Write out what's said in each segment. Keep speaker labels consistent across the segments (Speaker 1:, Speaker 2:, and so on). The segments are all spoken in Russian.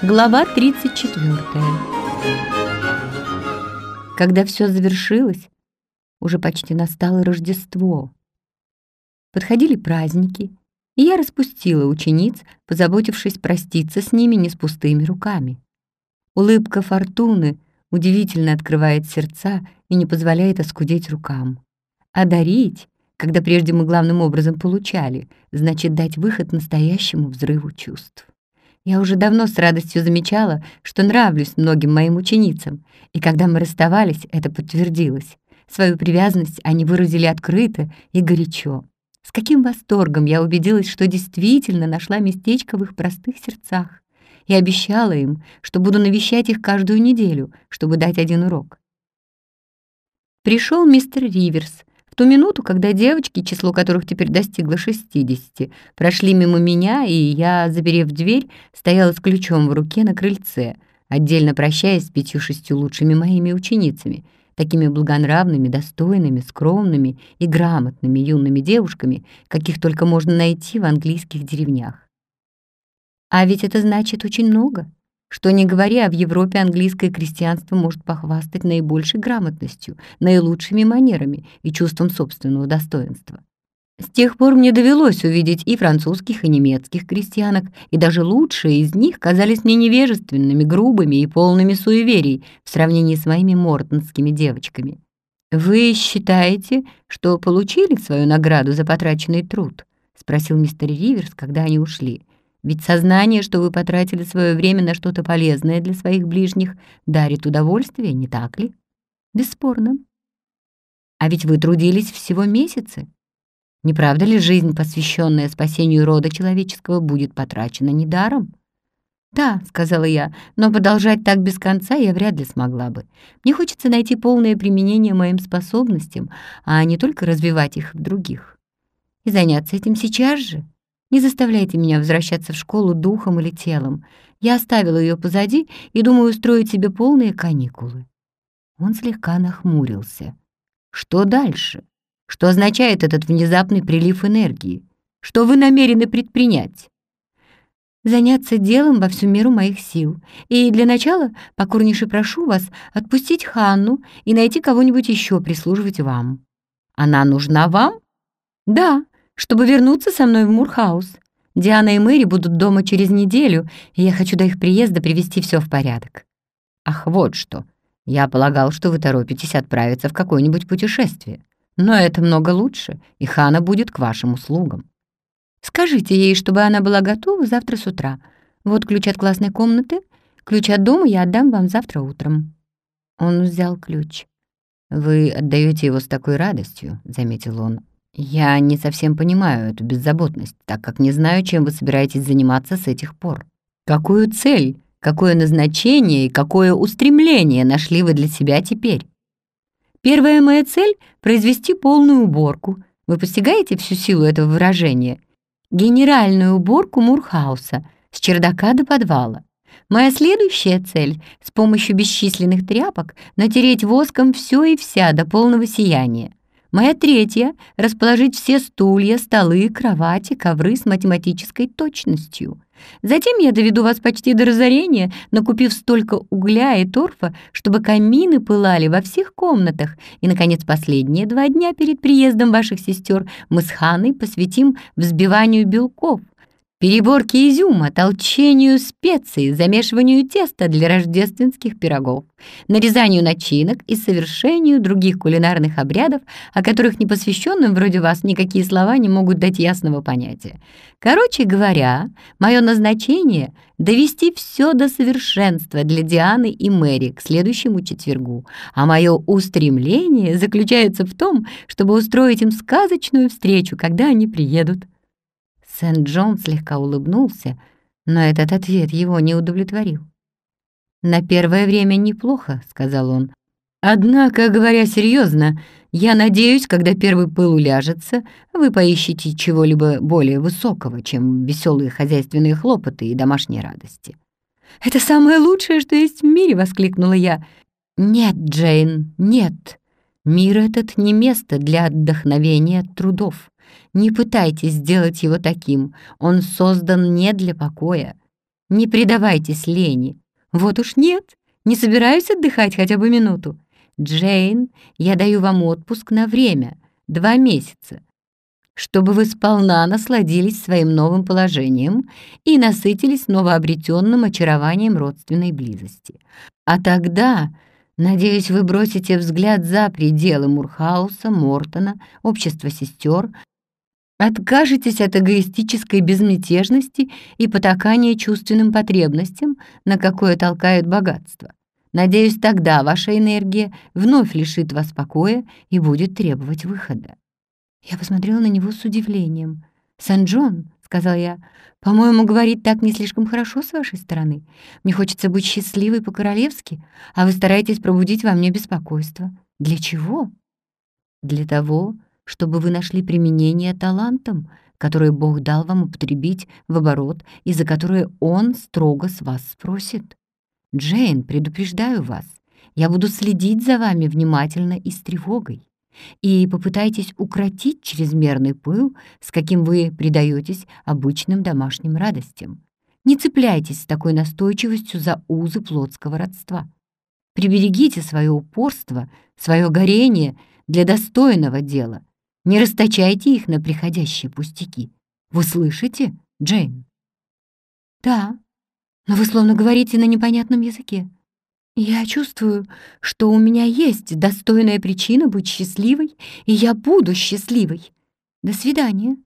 Speaker 1: Глава 34. Когда все завершилось, уже почти настало Рождество. Подходили праздники, и я распустила учениц, позаботившись проститься с ними не с пустыми руками. Улыбка фортуны удивительно открывает сердца и не позволяет оскудеть рукам. А дарить, когда прежде мы главным образом получали, значит дать выход настоящему взрыву чувств. Я уже давно с радостью замечала, что нравлюсь многим моим ученицам, и когда мы расставались, это подтвердилось. Свою привязанность они выразили открыто и горячо. С каким восторгом я убедилась, что действительно нашла местечко в их простых сердцах, и обещала им, что буду навещать их каждую неделю, чтобы дать один урок. Пришел мистер Риверс в ту минуту, когда девочки, число которых теперь достигло 60, прошли мимо меня, и я, заперев дверь, стояла с ключом в руке на крыльце, отдельно прощаясь с 5-6 лучшими моими ученицами, такими благонравными, достойными, скромными и грамотными юными девушками, каких только можно найти в английских деревнях. А ведь это значит очень много. Что ни говори, а в Европе английское крестьянство может похвастать наибольшей грамотностью, наилучшими манерами и чувством собственного достоинства. С тех пор мне довелось увидеть и французских, и немецких крестьянок, и даже лучшие из них казались мне невежественными, грубыми и полными суеверий в сравнении с моими мортонскими девочками. «Вы считаете, что получили свою награду за потраченный труд?» — спросил мистер Риверс, когда они ушли. «Ведь сознание, что вы потратили свое время на что-то полезное для своих ближних, дарит удовольствие, не так ли?» «Бесспорно. А ведь вы трудились всего месяцы. Не правда ли жизнь, посвященная спасению рода человеческого, будет потрачена недаром?» «Да», — сказала я, — «но продолжать так без конца я вряд ли смогла бы. Мне хочется найти полное применение моим способностям, а не только развивать их в других. И заняться этим сейчас же. Не заставляйте меня возвращаться в школу духом или телом. Я оставила ее позади и думаю устроить себе полные каникулы». Он слегка нахмурился. «Что дальше? Что означает этот внезапный прилив энергии? Что вы намерены предпринять?» «Заняться делом во всю меру моих сил. И для начала покорнейше прошу вас отпустить Ханну и найти кого-нибудь еще прислуживать вам». «Она нужна вам?» «Да, чтобы вернуться со мной в Мурхаус. Диана и Мэри будут дома через неделю, и я хочу до их приезда привести все в порядок». «Ах, вот что. Я полагал, что вы торопитесь отправиться в какое-нибудь путешествие. Но это много лучше, и Ханна будет к вашим услугам». «Скажите ей, чтобы она была готова завтра с утра. Вот ключ от классной комнаты. Ключ от дома я отдам вам завтра утром». Он взял ключ. «Вы отдаете его с такой радостью», — заметил он. «Я не совсем понимаю эту беззаботность, так как не знаю, чем вы собираетесь заниматься с этих пор. Какую цель, какое назначение и какое устремление нашли вы для себя теперь?» «Первая моя цель — произвести полную уборку. Вы постигаете всю силу этого выражения? Генеральную уборку Мурхауса, с чердака до подвала. Моя следующая цель — с помощью бесчисленных тряпок натереть воском все и вся до полного сияния. Моя третья — расположить все стулья, столы, кровати, ковры с математической точностью. Затем я доведу вас почти до разорения, накупив столько угля и торфа, чтобы камины пылали во всех комнатах. И, наконец, последние 2 дня перед приездом ваших сестер мы с Ханной посвятим взбиванию белков, переборке изюма, толчению специй, замешиванию теста для рождественских пирогов, нарезанию начинок и совершению других кулинарных обрядов, о которых непосвященным вроде вас никакие слова не могут дать ясного понятия. Короче говоря, мое назначение — довести все до совершенства для Дианы и Мэри к следующему четвергу, а мое устремление заключается в том, чтобы устроить им сказочную встречу, когда они приедут». Сент-Джон слегка улыбнулся, но этот ответ его не удовлетворил. «На первое время неплохо», — сказал он. «Однако, говоря серьезно, я надеюсь, когда первый пыл уляжется, вы поищете чего-либо более высокого, чем веселые хозяйственные хлопоты и домашние радости». «Это самое лучшее, что есть в мире!» — воскликнула я. «Нет, Джейн, нет. Мир этот не место для отдохновения от трудов. Не пытайтесь сделать его таким. Он создан не для покоя. Не предавайтесь лени. Вот уж нет, не собираюсь отдыхать хотя бы минуту. Джейн, я даю вам отпуск на время, 2 месяца, чтобы вы сполна насладились своим новым положением и насытились новообретенным очарованием родственной близости. А тогда, надеюсь, вы бросите взгляд за пределы Мурхауса, Мортона, общества сестер, откажетесь от эгоистической безмятежности и потакания чувственным потребностям, на какое толкает богатство. Надеюсь, тогда ваша энергия вновь лишит вас покоя и будет требовать выхода. Я посмотрела на него с удивлением. «Сан-Джон», — сказал я, — «по-моему, говорить так не слишком хорошо с вашей стороны. Мне хочется быть счастливой по-королевски, а вы стараетесь пробудить во мне беспокойство. Для чего?» «Для того, чтобы вы нашли применение талантам, которые Бог дал вам употребить в оборот и за которые Он строго с вас спросит. Джейн, предупреждаю вас, я буду следить за вами внимательно и с тревогой. И попытайтесь укротить чрезмерный пыл, с каким вы предаетесь обычным домашним радостям. Не цепляйтесь с такой настойчивостью за узы плотского родства. Приберегите свое упорство, свое горение для достойного дела. Не расточайте их на приходящие пустяки. Вы слышите, Джейн? Да, но вы словно говорите на непонятном языке. Я чувствую, что у меня есть достойная причина быть счастливой, и я буду счастливой. До свидания.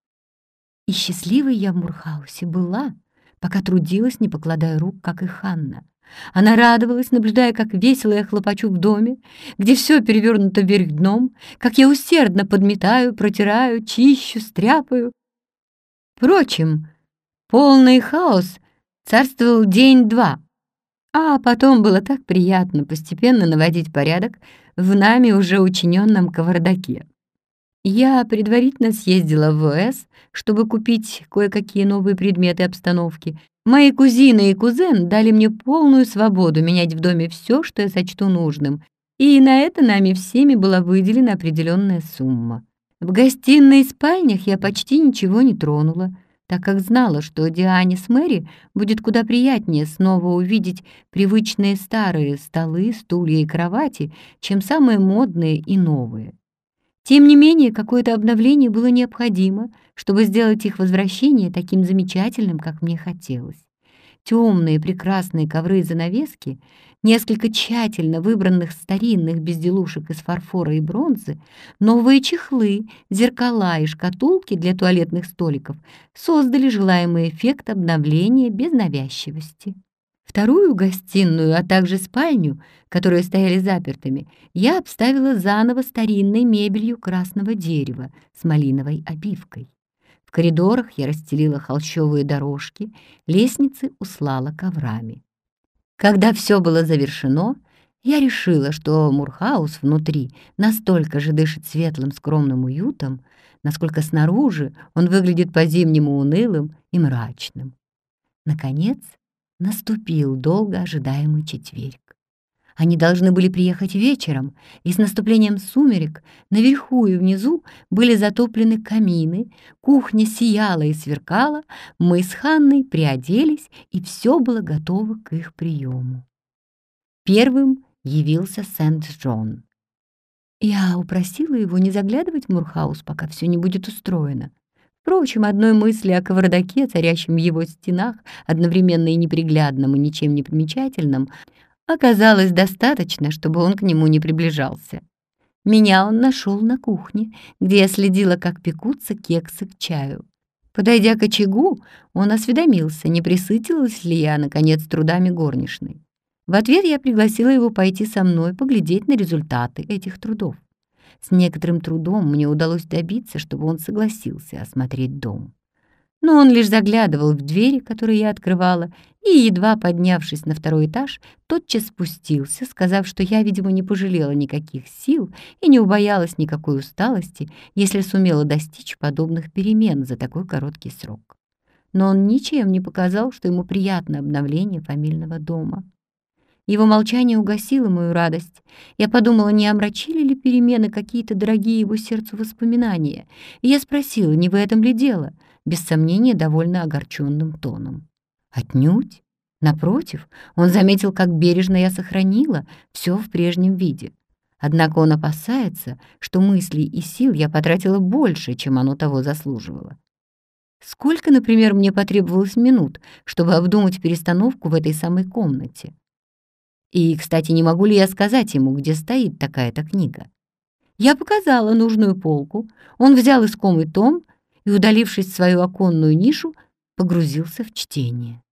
Speaker 1: И счастливой я в Мурхаусе была, пока трудилась, не покладая рук, как и Ханна. Она радовалась, наблюдая, как весело я хлопочу в доме, где все перевернуто вверх дном, как я усердно подметаю, протираю, чищу, стряпаю. Впрочем, полный хаос царствовал день-два, а потом было так приятно постепенно наводить порядок в нами уже учиненном кавардаке. Я предварительно съездила в ВС, чтобы купить кое-какие новые предметы обстановки. Мои кузины и кузен дали мне полную свободу менять в доме все, что я сочту нужным, и на это нами всеми была выделена определенная сумма. В гостиной и спальнях я почти ничего не тронула, так как знала, что Диане с Мэри будет куда приятнее снова увидеть привычные старые столы, стулья и кровати, чем самые модные и новые. Тем не менее, какое-то обновление было необходимо, чтобы сделать их возвращение таким замечательным, как мне хотелось. Темные прекрасные ковры и занавески, несколько тщательно выбранных старинных безделушек из фарфора и бронзы, новые чехлы, зеркала и шкатулки для туалетных столиков создали желаемый эффект обновления без навязчивости. Вторую гостиную, а также спальню, которые стояли запертыми, я обставила заново старинной мебелью красного дерева с малиновой обивкой. В коридорах я расстелила холщовые дорожки, лестницы услала коврами. Когда все было завершено, я решила, что Мурхаус внутри настолько же дышит светлым скромным уютом, насколько снаружи он выглядит по-зимнему унылым и мрачным. Наконец, наступил долго ожидаемый четверг. Они должны были приехать вечером, и с наступлением сумерек наверху и внизу были затоплены камины, кухня сияла и сверкала, мы с Ханной приоделись, и все было готово к их приему. Первым явился Сент-Джон. Я упросила его не заглядывать в Мурхаус, пока все не будет устроено. Впрочем, одной мысли о кавардаке, царящем в его стенах, одновременно и неприглядном, и ничем не примечательном, оказалось достаточно, чтобы он к нему не приближался. Меня он нашел на кухне, где я следила, как пекутся кексы к чаю. Подойдя к очагу, он осведомился, не пресытилась ли я, наконец, трудами горничной. В ответ я пригласила его пойти со мной поглядеть на результаты этих трудов. С некоторым трудом мне удалось добиться, чтобы он согласился осмотреть дом. Но он лишь заглядывал в двери, которые я открывала, и, едва поднявшись на второй этаж, тотчас спустился, сказав, что я, видимо, не пожалела никаких сил и не убоялась никакой усталости, если сумела достичь подобных перемен за такой короткий срок. Но он ничем не показал, что ему приятно обновление фамильного дома. Его молчание угасило мою радость. Я подумала, не омрачили ли перемены какие-то дорогие его сердцу воспоминания, и я спросила, не в этом ли дело, без сомнения, довольно огорченным тоном. Отнюдь. Напротив, он заметил, как бережно я сохранила все в прежнем виде. Однако он опасается, что мыслей и сил я потратила больше, чем оно того заслуживало. Сколько, например, мне потребовалось минут, чтобы обдумать перестановку в этой самой комнате? И, кстати, не могу ли я сказать ему, где стоит такая-то книга? Я показала нужную полку, он взял искомый том и, удалившись в свою оконную нишу, погрузился в чтение.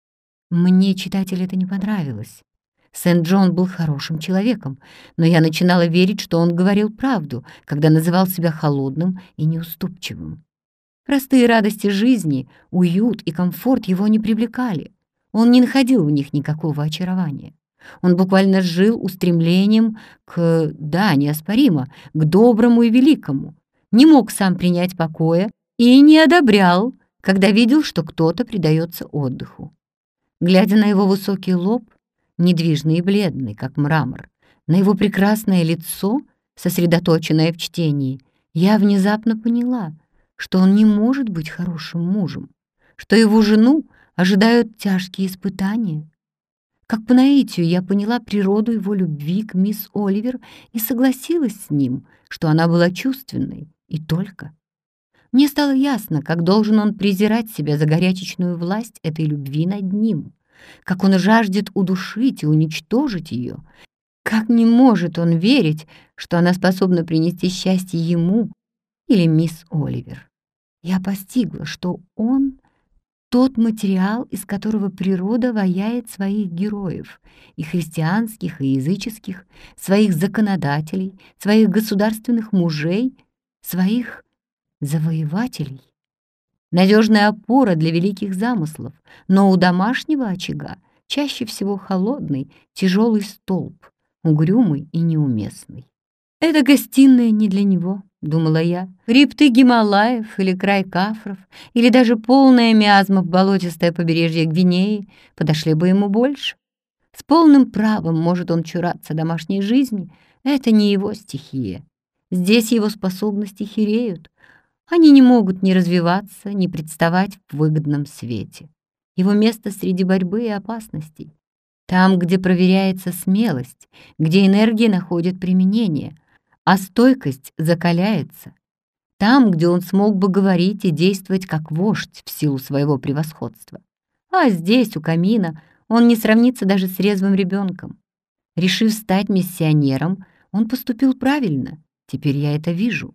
Speaker 1: Мне, читатель, это не понравилось. Сент-Джон был хорошим человеком, но я начинала верить, что он говорил правду, когда называл себя холодным и неуступчивым. Простые радости жизни, уют и комфорт его не привлекали. Он не находил в них никакого очарования. Он буквально жил устремлением да, неоспоримо, к доброму и великому. Не мог сам принять покоя и не одобрял, когда видел, что кто-то предается отдыху. Глядя на его высокий лоб, недвижный и бледный, как мрамор, на его прекрасное лицо, сосредоточенное в чтении, я внезапно поняла, что он не может быть хорошим мужем, что его жену ожидают тяжкие испытания. Как по наитию я поняла природу его любви к мисс Оливер и согласилась с ним, что она была чувственной, и только. Мне стало ясно, как должен он презирать себя за горячечную власть этой любви над ним, как он жаждет удушить и уничтожить ее, как не может он верить, что она способна принести счастье ему или мисс Оливер. Я постигла, что он — тот материал, из которого природа ваяет своих героев, и христианских, и языческих, своих законодателей, своих государственных мужей, своих завоевателей. Надежная опора для великих замыслов, но у домашнего очага чаще всего холодный, тяжелый столб, угрюмый и неуместный. «Это гостиная не для него», — думала я. «Хребты Гималаев или край Кафров, или даже полная миазма в болотистое побережье Гвинеи подошли бы ему больше. С полным правом может он чураться домашней жизни, это не его стихия. Здесь его способности хиреют. Они не могут ни развиваться, ни представать в выгодном свете. Его место среди борьбы и опасностей. Там, где проверяется смелость, где энергия находит применение, а стойкость закаляется. Там, где он смог бы говорить и действовать как вождь в силу своего превосходства. А здесь, у камина, он не сравнится даже с резвым ребенком. Решив стать миссионером, он поступил правильно. Теперь я это вижу.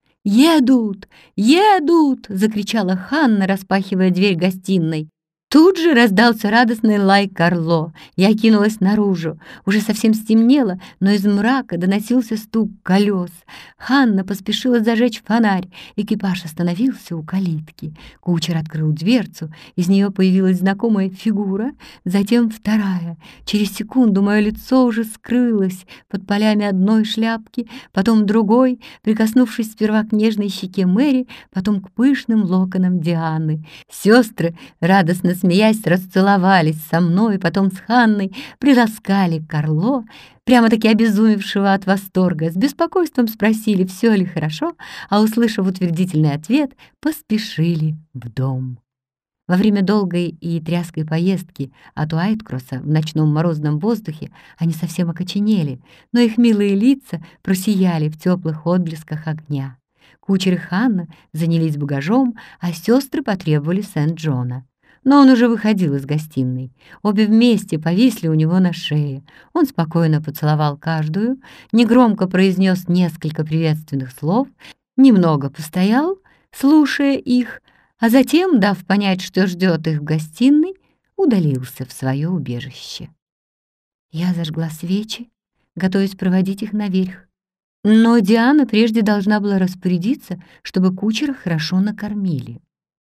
Speaker 1: «Едут! Едут!» — закричала Ханна, распахивая дверь гостиной. Тут же раздался радостный лай Карло. Я кинулась наружу. Уже совсем стемнело, но из мрака доносился стук колес. Ханна поспешила зажечь фонарь. Экипаж остановился у калитки. Кучер открыл дверцу. Из нее появилась знакомая фигура, затем вторая. Через секунду мое лицо уже скрылось под полями одной шляпки, потом другой, прикоснувшись сперва к нежной щеке Мэри, потом к пышным локонам Дианы. Сестры, радостно смеясь, расцеловались со мной, потом с Ханной, приласкали Карло, прямо-таки обезумевшего от восторга, с беспокойством спросили, все ли хорошо, а, услышав утвердительный ответ, поспешили в дом. Во время долгой и тряской поездки от Уайткросса в ночном морозном воздухе они совсем окоченели, но их милые лица просияли в теплых отблесках огня. Кучер и Ханна занялись багажом, а сестры потребовали Сент-Джона. Но он уже выходил из гостиной. Обе вместе повисли у него на шее. Он спокойно поцеловал каждую, негромко произнес несколько приветственных слов, немного постоял, слушая их, а затем, дав понять, что ждет их в гостиной, удалился в свое убежище. Я зажгла свечи, готовясь проводить их наверх. Но Диана прежде должна была распорядиться, чтобы кучера хорошо накормили.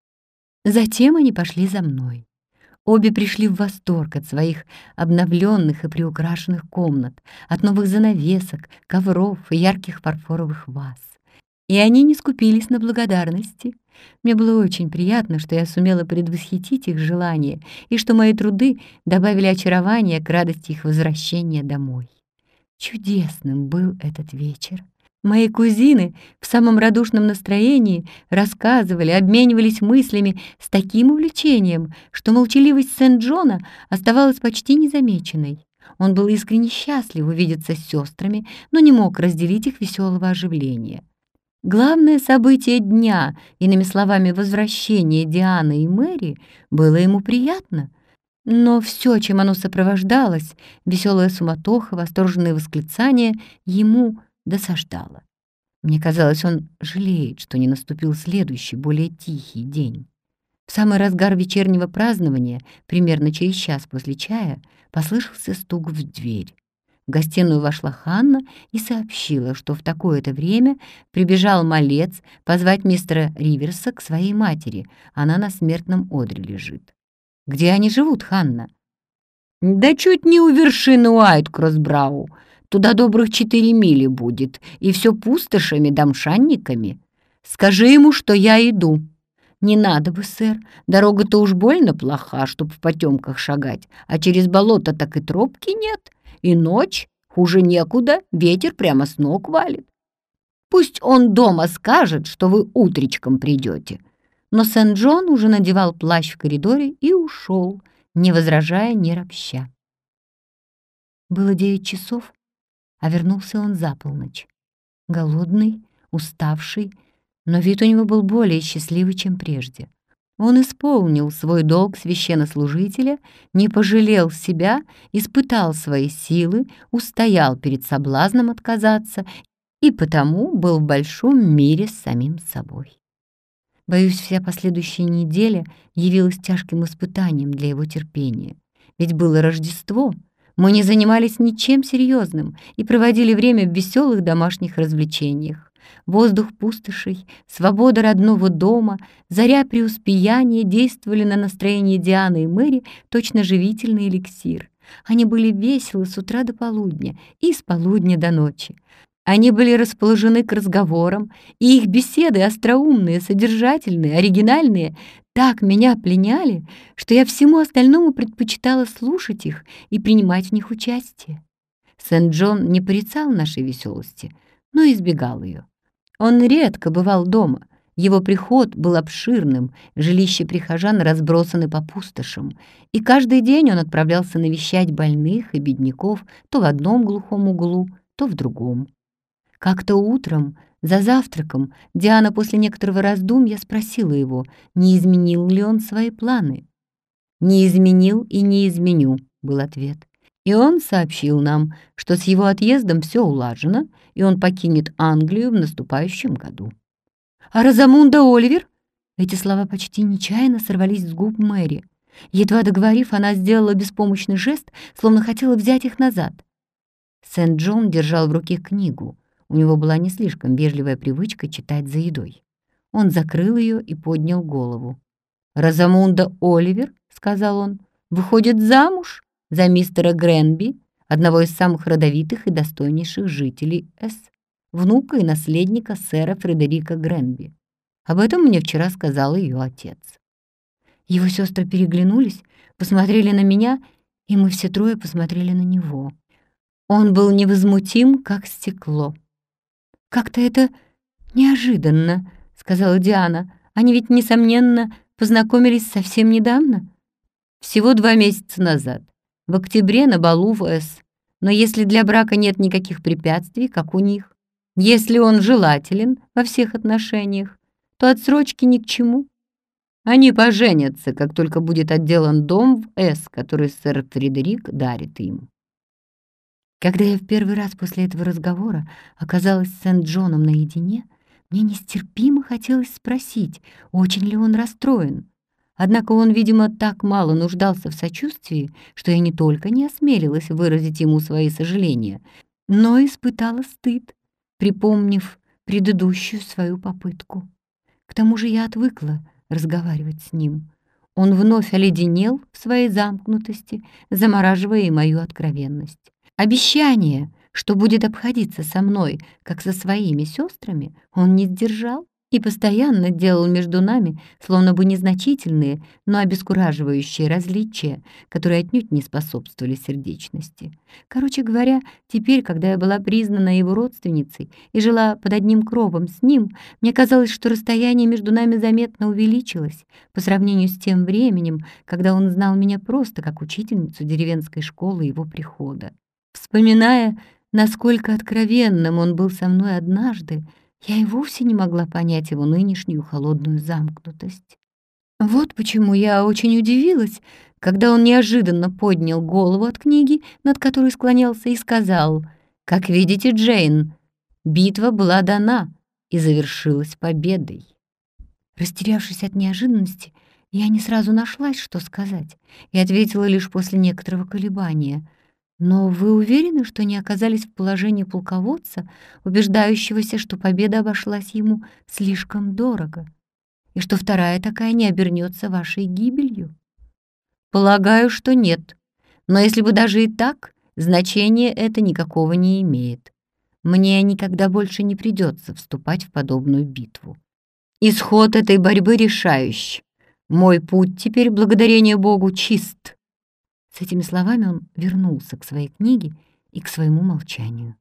Speaker 1: Затем они пошли за мной. Обе пришли в восторг от своих обновленных и приукрашенных комнат, от новых занавесок, ковров и ярких фарфоровых ваз. И они не скупились на благодарности. Мне было очень приятно, что я сумела предвосхитить их желания и что мои труды добавили очарования к радости их возвращения домой. Чудесным был этот вечер. Мои кузины в самом радушном настроении рассказывали, обменивались мыслями с таким увлечением, что молчаливость Сент-Джона оставалась почти незамеченной. Он был искренне счастлив увидеться с сестрами, но не мог разделить их веселого оживления. Главное событие дня, иными словами, возвращение Дианы и Мэри, было ему приятно. Но все, чем оно сопровождалось, веселая суматоха, восторженные восклицания, ему досаждало. Мне казалось, он жалеет, что не наступил следующий, более тихий день. В самый разгар вечернего празднования, примерно через час после чая, послышался стук в дверь. В гостиную вошла Ханна и сообщила, что в такое-то время прибежал малец позвать мистера Риверса к своей матери. Она на смертном одре лежит. «Где они живут, Ханна?» «Да чуть не у вершины Уайт-Кроссбрау. Туда добрых 4 мили будет, и все пустошами да мшанниками. Скажи ему, что я иду». «Не надо бы, сэр, дорога-то уж больно плоха, чтоб в потемках шагать, а через болото так и тропки нет, и ночь, хуже некуда, ветер прямо с ног валит. Пусть он дома скажет, что вы утречком придете». Но Сент-Джон уже надевал плащ в коридоре и ушел, не возражая, не ропща. Было 9 часов, а вернулся он за полночь. Голодный, уставший, но вид у него был более счастливый, чем прежде. Он исполнил свой долг священнослужителя, не пожалел себя, испытал свои силы, устоял перед соблазном отказаться и потому был в большом мире с самим собой. Боюсь, вся последующая неделя явилась тяжким испытанием для его терпения. Ведь было Рождество, мы не занимались ничем серьезным и проводили время в веселых домашних развлечениях. Воздух пустошей, свобода родного дома, заря преуспеяния действовали на настроение Дианы и Мэри точно живительный эликсир. Они были веселы с утра до полудня и с полудня до ночи. Они были расположены к разговорам, и их беседы остроумные, содержательные, оригинальные так меня пленяли, что я всему остальному предпочитала слушать их и принимать в них участие. Сент-Джон не порицал нашей веселости, но избегал ее. Он редко бывал дома, его приход был обширным, жилища прихожан разбросаны по пустошам, и каждый день он отправлялся навещать больных и бедняков то в одном глухом углу, то в другом. Как-то утром, за завтраком, Диана после некоторого раздумья спросила его, не изменил ли он свои планы. «Не изменил и не изменю», — был ответ. И он сообщил нам, что с его отъездом все улажено, и он покинет Англию в наступающем году. «А Розамунда Оливер?» Эти слова почти нечаянно сорвались с губ Мэри. Едва договорив, она сделала беспомощный жест, словно хотела взять их назад. Сент-Джон держал в руке книгу. У него была не слишком вежливая привычка читать за едой. Он закрыл ее и поднял голову. «Розамунда Оливер», — сказал он, — «выходит замуж за мистера Гренби, одного из самых родовитых и достойнейших жителей С, внука и наследника сэра Фредерика Гренби. Об этом мне вчера сказал ее отец». Его сестры переглянулись, посмотрели на меня, и мы все трое посмотрели на него. Он был невозмутим, как стекло. «Как-то это неожиданно», — сказала Диана. «Они ведь, несомненно, познакомились совсем недавно?» «Всего 2 месяца назад, в октябре на балу в С. Но если для брака нет никаких препятствий, как у них, если он желателен во всех отношениях, то отсрочки ни к чему. Они поженятся, как только будет отделан дом в С, который сэр Фредерик дарит им». Когда я в первый раз после этого разговора оказалась с Сент-Джоном наедине, мне нестерпимо хотелось спросить, очень ли он расстроен. Однако он, видимо, так мало нуждался в сочувствии, что я не только не осмелилась выразить ему свои сожаления, но испытала стыд, припомнив предыдущую свою попытку. К тому же я отвыкла разговаривать с ним. Он вновь оледенел в своей замкнутости, замораживая и мою откровенность. Обещание, что будет обходиться со мной, как со своими сестрами, он не сдержал. и постоянно делал между нами словно бы незначительные, но обескураживающие различия, которые отнюдь не способствовали сердечности. Короче говоря, теперь, когда я была признана его родственницей и жила под одним кровом с ним, мне казалось, что расстояние между нами заметно увеличилось по сравнению с тем временем, когда он знал меня просто как учительницу деревенской школы его прихода. Вспоминая, насколько откровенным он был со мной однажды, я и вовсе не могла понять его нынешнюю холодную замкнутость. Вот почему я очень удивилась, когда он неожиданно поднял голову от книги, над которой склонялся, и сказал: «Как видите, Джейн, битва была дана и завершилась победой». Растерявшись от неожиданности, я не сразу нашлась, что сказать, и ответила лишь после некоторого колебания: «Но вы уверены, что не оказались в положении полководца, убеждающегося, что победа обошлась ему слишком дорого, и что вторая такая не обернется вашей гибелью?» «Полагаю, что нет. Но если бы даже и так, значения это никакого не имеет. Мне никогда больше не придется вступать в подобную битву. Исход этой борьбы решающий. Мой путь теперь, благодарение Богу, чист». С этими словами он вернулся к своей книге и к своему молчанию.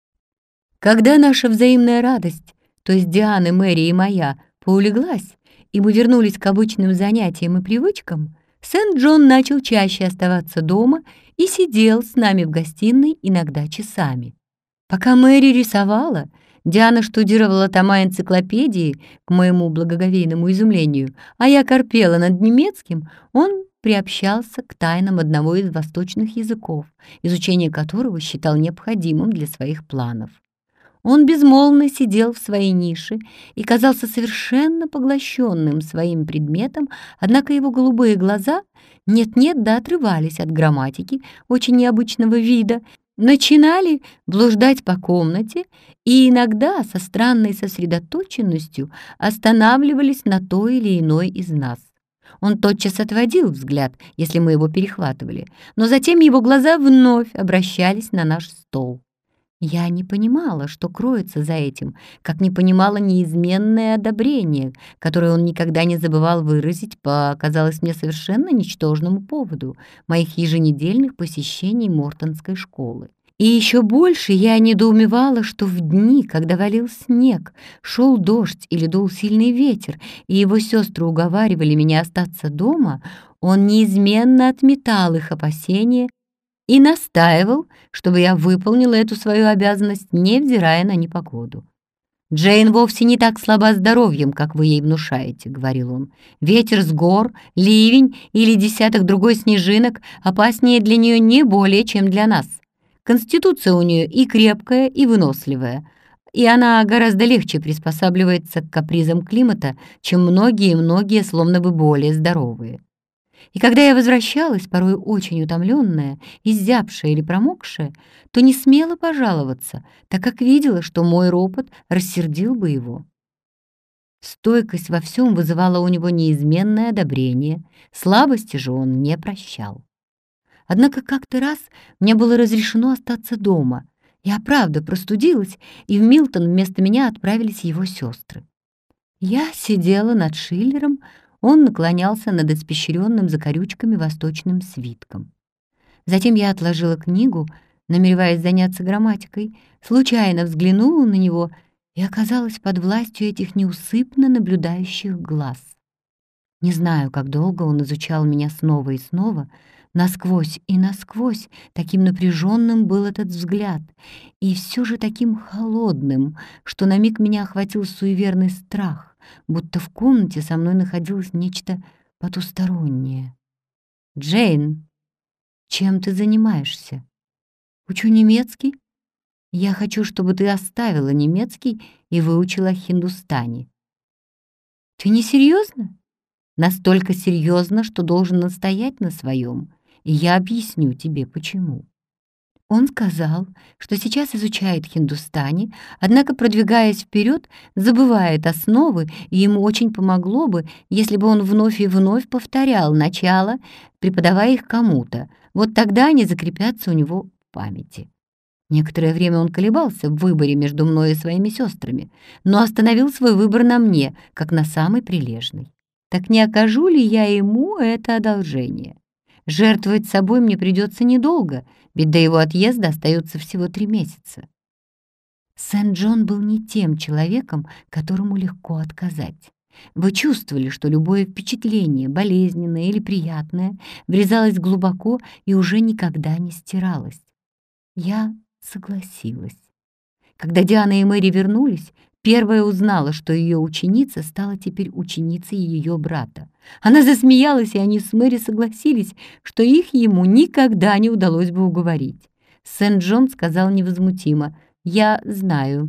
Speaker 1: Когда наша взаимная радость, то есть Дианы, Мэри и моя, поулеглась, и мы вернулись к обычным занятиям и привычкам, Сент-Джон начал чаще оставаться дома и сидел с нами в гостиной иногда часами. Пока Мэри рисовала, Диана штудировала тома энциклопедии, к моему благоговейному изумлению, а я корпела над немецким, он приобщался к тайнам одного из восточных языков, изучение которого считал необходимым для своих планов. Он безмолвно сидел в своей нише и казался совершенно поглощенным своим предметом, однако его голубые глаза нет-нет да отрывались от грамматики очень необычного вида, начинали блуждать по комнате и иногда со странной сосредоточенностью останавливались на той или иной из нас. Он тотчас отводил взгляд, если мы его перехватывали, но затем его глаза вновь обращались на наш стол. Я не понимала, что кроется за этим, как не понимала неизменное одобрение, которое он никогда не забывал выразить по, казалось мне, совершенно ничтожному поводу моих еженедельных посещений Мортонской школы. И еще больше я недоумевала, что в дни, когда валил снег, шел дождь или дул сильный ветер, и его сестры уговаривали меня остаться дома, он неизменно отметал их опасения и настаивал, чтобы я выполнила эту свою обязанность, невзирая на непогоду. «Джейн вовсе не так слаба здоровьем, как вы ей внушаете», — говорил он. «Ветер с гор, ливень или десяток другой снежинок опаснее для нее не более, чем для нас. Конституция у нее и крепкая, и выносливая, и она гораздо легче приспосабливается к капризам климата, чем многие словно бы более здоровые. И когда я возвращалась, порой очень утомленная, изябшая или промокшая, то не смела пожаловаться, так как видела, что мой ропот рассердил бы его. Стойкость во всем вызывала у него неизменное одобрение, слабости же он не прощал. Однако как-то раз мне было разрешено остаться дома. Я правда простудилась, и в Милтон вместо меня отправились его сестры. Я сидела над Шиллером, он наклонялся над испещренным закорючками восточным свитком. Затем я отложила книгу, намереваясь заняться грамматикой, случайно взглянула на него и оказалась под властью этих неусыпно наблюдающих глаз. Не знаю, как долго он изучал меня снова и снова, насквозь и насквозь, таким напряженным был этот взгляд, и все же таким холодным, что на миг меня охватил суеверный страх, будто в комнате со мной находилось нечто потустороннее. «Джейн, чем ты занимаешься?» «Учу немецкий. Я хочу, чтобы ты оставила немецкий и выучила хиндустани». «Ты не серьезно?» «Настолько серьезно, что должен настоять на своем, и я объясню тебе, почему». Он сказал, что сейчас изучает хиндустани, однако, продвигаясь вперед, забывает основы, и ему очень помогло бы, если бы он вновь и вновь повторял начало, преподавая их кому-то. Вот тогда они закрепятся у него в памяти. Некоторое время он колебался в выборе между мной и своими сестрами, но остановил свой выбор на мне, как на самый прилежный. Так не окажу ли я ему это одолжение? Жертвовать собой мне придется недолго, ведь до его отъезда остается всего 3 месяца. Сент-Джон был не тем человеком, которому легко отказать. Вы чувствовали, что любое впечатление, болезненное или приятное, врезалось глубоко и уже никогда не стиралось. Я согласилась. Когда Диана и Мэри вернулись, первая узнала, что ее ученица стала теперь ученицей ее брата. Она засмеялась, и они с Мэри согласились, что их ему никогда не удалось бы уговорить. Сент-Джон сказал невозмутимо: «Я знаю».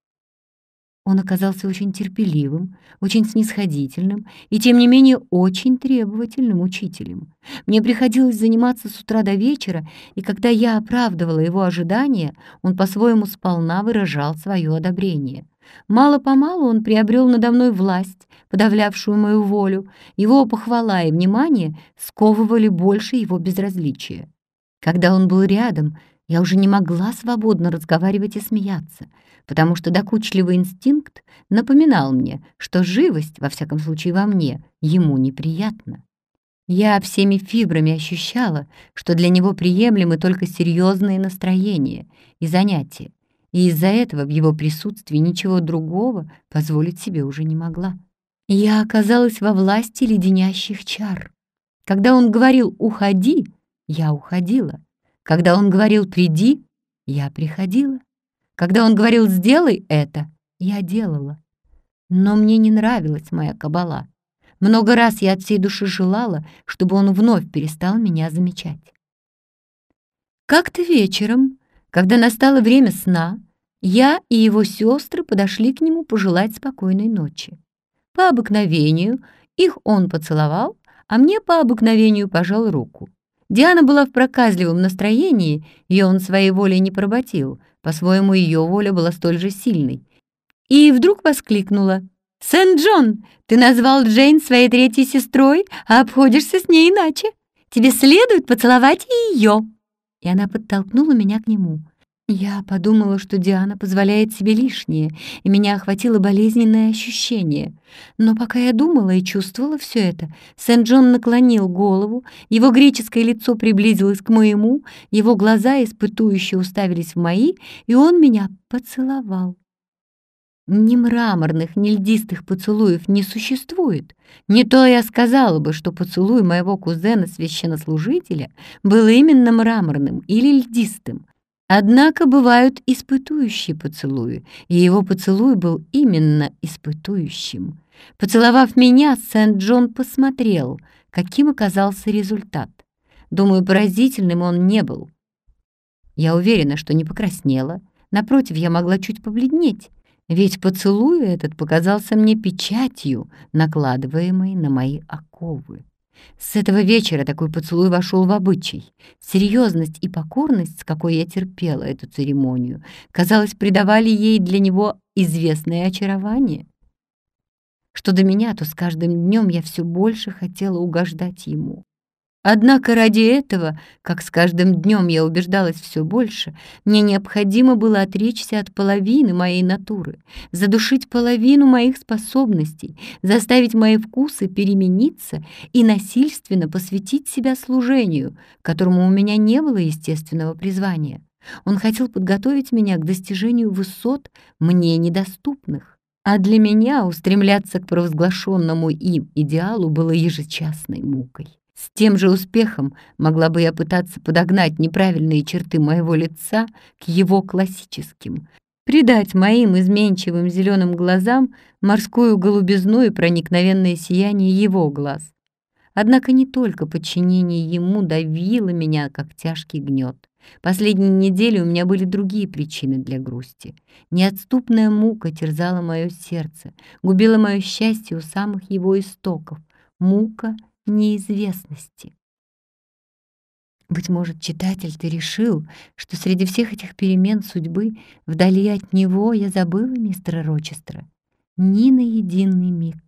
Speaker 1: Он оказался очень терпеливым, очень снисходительным и, тем не менее, очень требовательным учителем. Мне приходилось заниматься с утра до вечера, и когда я оправдывала его ожидания, он по-своему сполна выражал свое одобрение. Мало-помалу он приобрел надо мной власть, подавлявшую мою волю. Его похвала и внимание сковывали больше его безразличия. Когда он был рядом, я уже не могла свободно разговаривать и смеяться, потому что докучливый инстинкт напоминал мне, что живость, во всяком случае во мне, ему неприятна. Я всеми фибрами ощущала, что для него приемлемы только серьезные настроения и занятия, и из-за этого в его присутствии ничего другого позволить себе уже не могла. Я оказалась во власти леденящих чар. Когда он говорил «уходи», я уходила. Когда он говорил «приди», я приходила. Когда он говорил «сделай это», я делала. Но мне не нравилась моя кабала. Много раз я от всей души желала, чтобы он вновь перестал меня замечать. Как-то вечером, когда настало время сна, я и его сестры подошли к нему пожелать спокойной ночи. По обыкновению их он поцеловал, а мне по обыкновению пожал руку. Диана была в проказливом настроении, и он своей волей не поработил, по-своему ее воля была столь же сильной. И вдруг воскликнула: «Сент-Джон, ты назвал Джейн своей третьей сестрой, а обходишься с ней иначе. Тебе следует поцеловать и ее». И она подтолкнула меня к нему. Я подумала, что Диана позволяет себе лишнее, и меня охватило болезненное ощущение. Но пока я думала и чувствовала все это, Сент-Джон наклонил голову, его греческое лицо приблизилось к моему, его глаза испытующе уставились в мои, и он меня поцеловал. Ни мраморных, ни льдистых поцелуев не существует. Не то я сказала бы, что поцелуй моего кузена-священнослужителя был именно мраморным или льдистым. Однако бывают испытующие поцелуи, и его поцелуй был именно испытующим. Поцеловав меня, Сент-Джон посмотрел, каким оказался результат. Думаю, поразительным он не был. Я уверена, что не покраснела. Напротив, я могла чуть побледнеть, ведь поцелуй этот показался мне печатью, накладываемой на мои оковы. С этого вечера такой поцелуй вошел в обычай. Серьезность и покорность, с какой я терпела эту церемонию, казалось, придавали ей для него известное очарование. Что до меня, то с каждым днем я все больше хотела угождать ему. Однако ради этого, как с каждым днем я убеждалась все больше, мне необходимо было отречься от половины моей натуры, задушить половину моих способностей, заставить мои вкусы перемениться и насильственно посвятить себя служению, которому у меня не было естественного призвания. Он хотел подготовить меня к достижению высот, мне недоступных. А для меня устремляться к провозглашенному им идеалу было ежечасной мукой. С тем же успехом могла бы я пытаться подогнать неправильные черты моего лица к его классическим, придать моим изменчивым зеленым глазам морскую голубизну и проникновенное сияние его глаз. Однако не только подчинение ему давило меня, как тяжкий гнет. Последние недели у меня были другие причины для грусти. Неотступная мука терзала мое сердце, губила мое счастье у самых его истоков. Мука неизвестности. Быть может, читатель, ты решил, что среди всех этих перемен судьбы вдали от него я забыла мистера Рочестера. Ни на единый миг.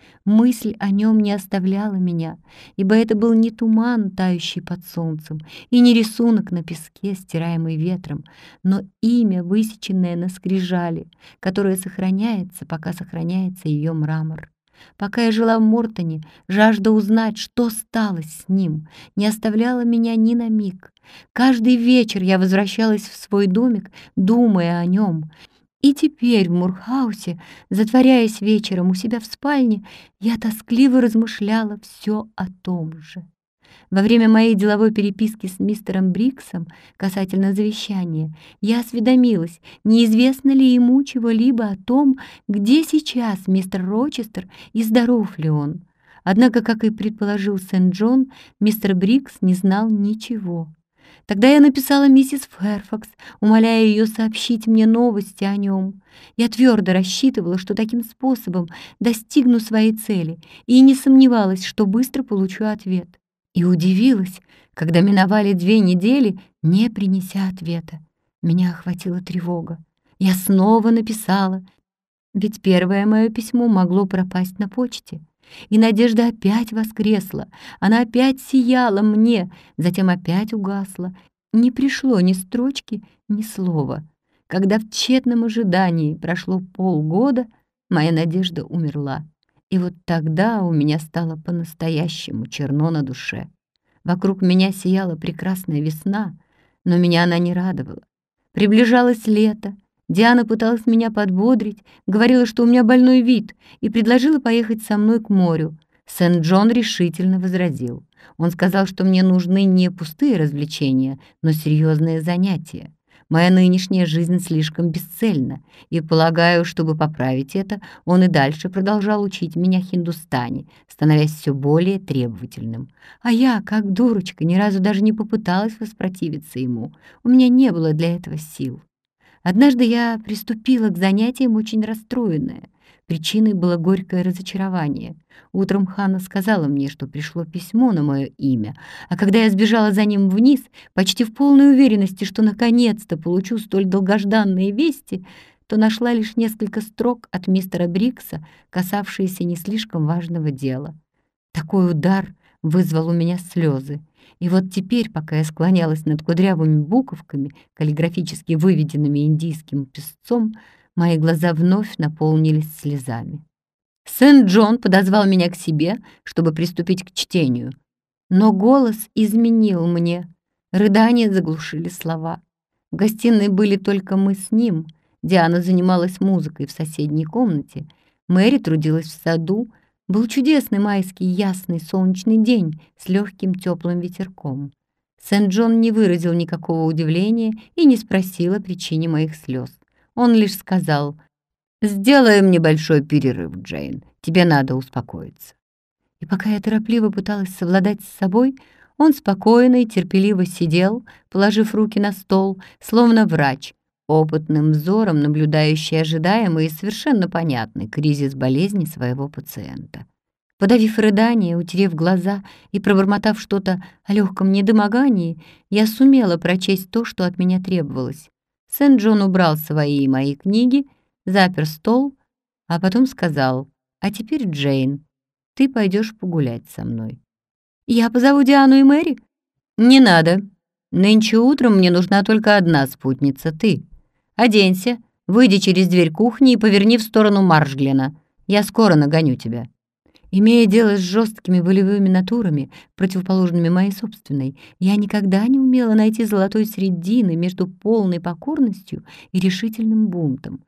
Speaker 1: Мысль о нем не оставляла меня, ибо это был не туман, тающий под солнцем, и не рисунок на песке, стираемый ветром, но имя, высеченное на скрижали, которое сохраняется, пока сохраняется ее мрамор. Пока я жила в Мортоне, жажда узнать, что стало с ним, не оставляла меня ни на миг. Каждый вечер я возвращалась в свой домик, думая о нем. И теперь в Мурхаусе, затворяясь вечером у себя в спальне, я тоскливо размышляла все о том же. Во время моей деловой переписки с мистером Бриксом касательно завещания я осведомилась, неизвестно ли ему чего-либо о том, где сейчас мистер Рочестер и здоров ли он. Однако, как и предположил Сент-Джон, мистер Брикс не знал ничего. Тогда я написала миссис Фэрфакс, умоляя ее сообщить мне новости о нем. Я твердо рассчитывала, что таким способом достигну своей цели, и не сомневалась, что быстро получу ответ. И удивилась, когда миновали 2 недели, не принеся ответа. Меня охватила тревога. Я снова написала, ведь первое мое письмо могло пропасть на почте. И надежда опять воскресла, она опять сияла мне, затем опять угасла. Не пришло ни строчки, ни слова. Когда в тщетном ожидании прошло полгода, моя надежда умерла. И вот тогда у меня стало по-настоящему черно на душе. Вокруг меня сияла прекрасная весна, но меня она не радовала. Приближалось лето. Диана пыталась меня подбодрить, говорила, что у меня больной вид, и предложила поехать со мной к морю. Сент-Джон решительно возразил. Он сказал, что мне нужны не пустые развлечения, но серьезные занятия. Моя нынешняя жизнь слишком бесцельна, и, полагаю, чтобы поправить это, он и дальше продолжал учить меня хиндустани, становясь все более требовательным. А я, как дурочка, ни разу даже не попыталась воспротивиться ему. У меня не было для этого сил. Однажды я приступила к занятиям очень расстроенная. Причиной было горькое разочарование. Утром Ханна сказала мне, что пришло письмо на мое имя, а когда я сбежала за ним вниз, почти в полной уверенности, что наконец-то получу столь долгожданные вести, то нашла лишь несколько строк от мистера Брикса, касавшиеся не слишком важного дела. Такой удар вызвал у меня слезы. И вот теперь, пока я склонялась над кудрявыми буковками, каллиграфически выведенными индийским писцом, мои глаза вновь наполнились слезами. Сент-Джон подозвал меня к себе, чтобы приступить к чтению. Но голос изменил мне. Рыдания заглушили слова. В гостиной были только мы с ним. Диана занималась музыкой в соседней комнате. Мэри трудилась в саду. Был чудесный майский ясный солнечный день с легким теплым ветерком. Сент-Джон не выразил никакого удивления и не спросил о причине моих слез. Он лишь сказал: «Сделаем небольшой перерыв, Джейн. Тебе надо успокоиться». И пока я торопливо пыталась совладать с собой, он спокойно и терпеливо сидел, положив руки на стол, словно врач, опытным взором наблюдающий ожидаемый и совершенно понятный кризис болезни своего пациента. Подавив рыдание, утерев глаза и пробормотав что-то о легком недомогании, я сумела прочесть то, что от меня требовалось. Сент-Джон убрал свои и мои книги, запер стол, а потом сказал: «А теперь, Джейн, ты пойдешь погулять со мной». «Я позову Диану и Мэри?» «Не надо. Нынче утром мне нужна только одна спутница — ты. Оденься, выйди через дверь кухни и поверни в сторону Маршглена. Я скоро нагоню тебя». Имея дело с жесткими волевыми натурами, противоположными моей собственной, я никогда не умела найти золотой середины между полной покорностью и решительным бунтом.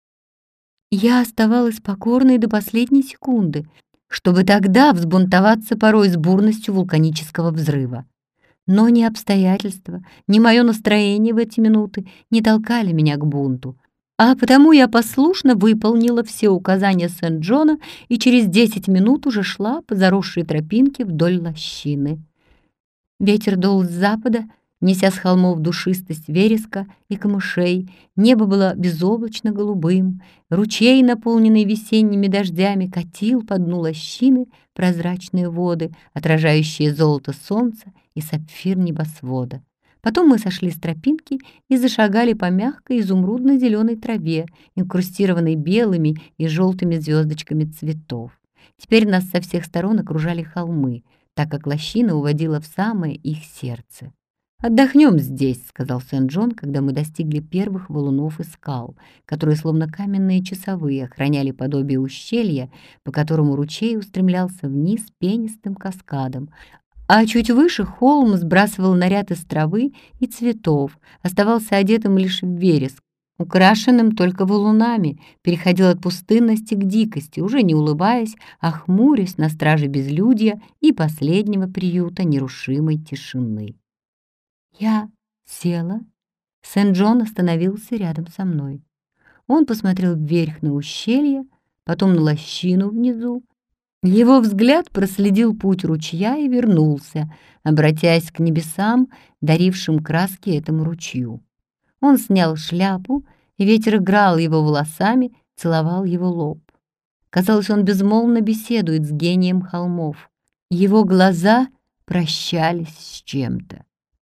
Speaker 1: Я оставалась покорной до последней секунды, чтобы тогда взбунтоваться порой с бурностью вулканического взрыва. Но ни обстоятельства, ни мое настроение в эти минуты не толкали меня к бунту, а потому я послушно выполнила все указания Сент-Джона и через 10 минут уже шла по заросшей тропинке вдоль лощины. Ветер дул с запада, неся с холмов душистость вереска и камышей. Небо было безоблачно голубым. Ручей, наполненный весенними дождями, катил по дну лощины прозрачные воды, отражающие золото солнца и сапфир небосвода. Потом мы сошли с тропинки и зашагали по мягкой изумрудно-зеленой траве, инкрустированной белыми и желтыми звездочками цветов. Теперь нас со всех сторон окружали холмы, так как лощина уводила в самое их сердце. «Отдохнем здесь», — сказал Сент-Джон, когда мы достигли первых валунов и скал, которые, словно каменные часовые, охраняли подобие ущелья, по которому ручей устремлялся вниз пенистым каскадом, а чуть выше холм сбрасывал наряд из травы и цветов, оставался одетым лишь в вереск, украшенным только валунами, переходил от пустынности к дикости, уже не улыбаясь, а хмурясь на страже безлюдья и последнего приюта нерушимой тишины. Я села. Сент-Джон остановился рядом со мной. Он посмотрел вверх на ущелье, потом на лощину внизу. Его взгляд проследил путь ручья и вернулся, обратясь к небесам, дарившим краски этому ручью. Он снял шляпу, и ветер играл его волосами, целовал его лоб. Казалось, он безмолвно беседует с гением холмов. Его глаза прощались с чем-то.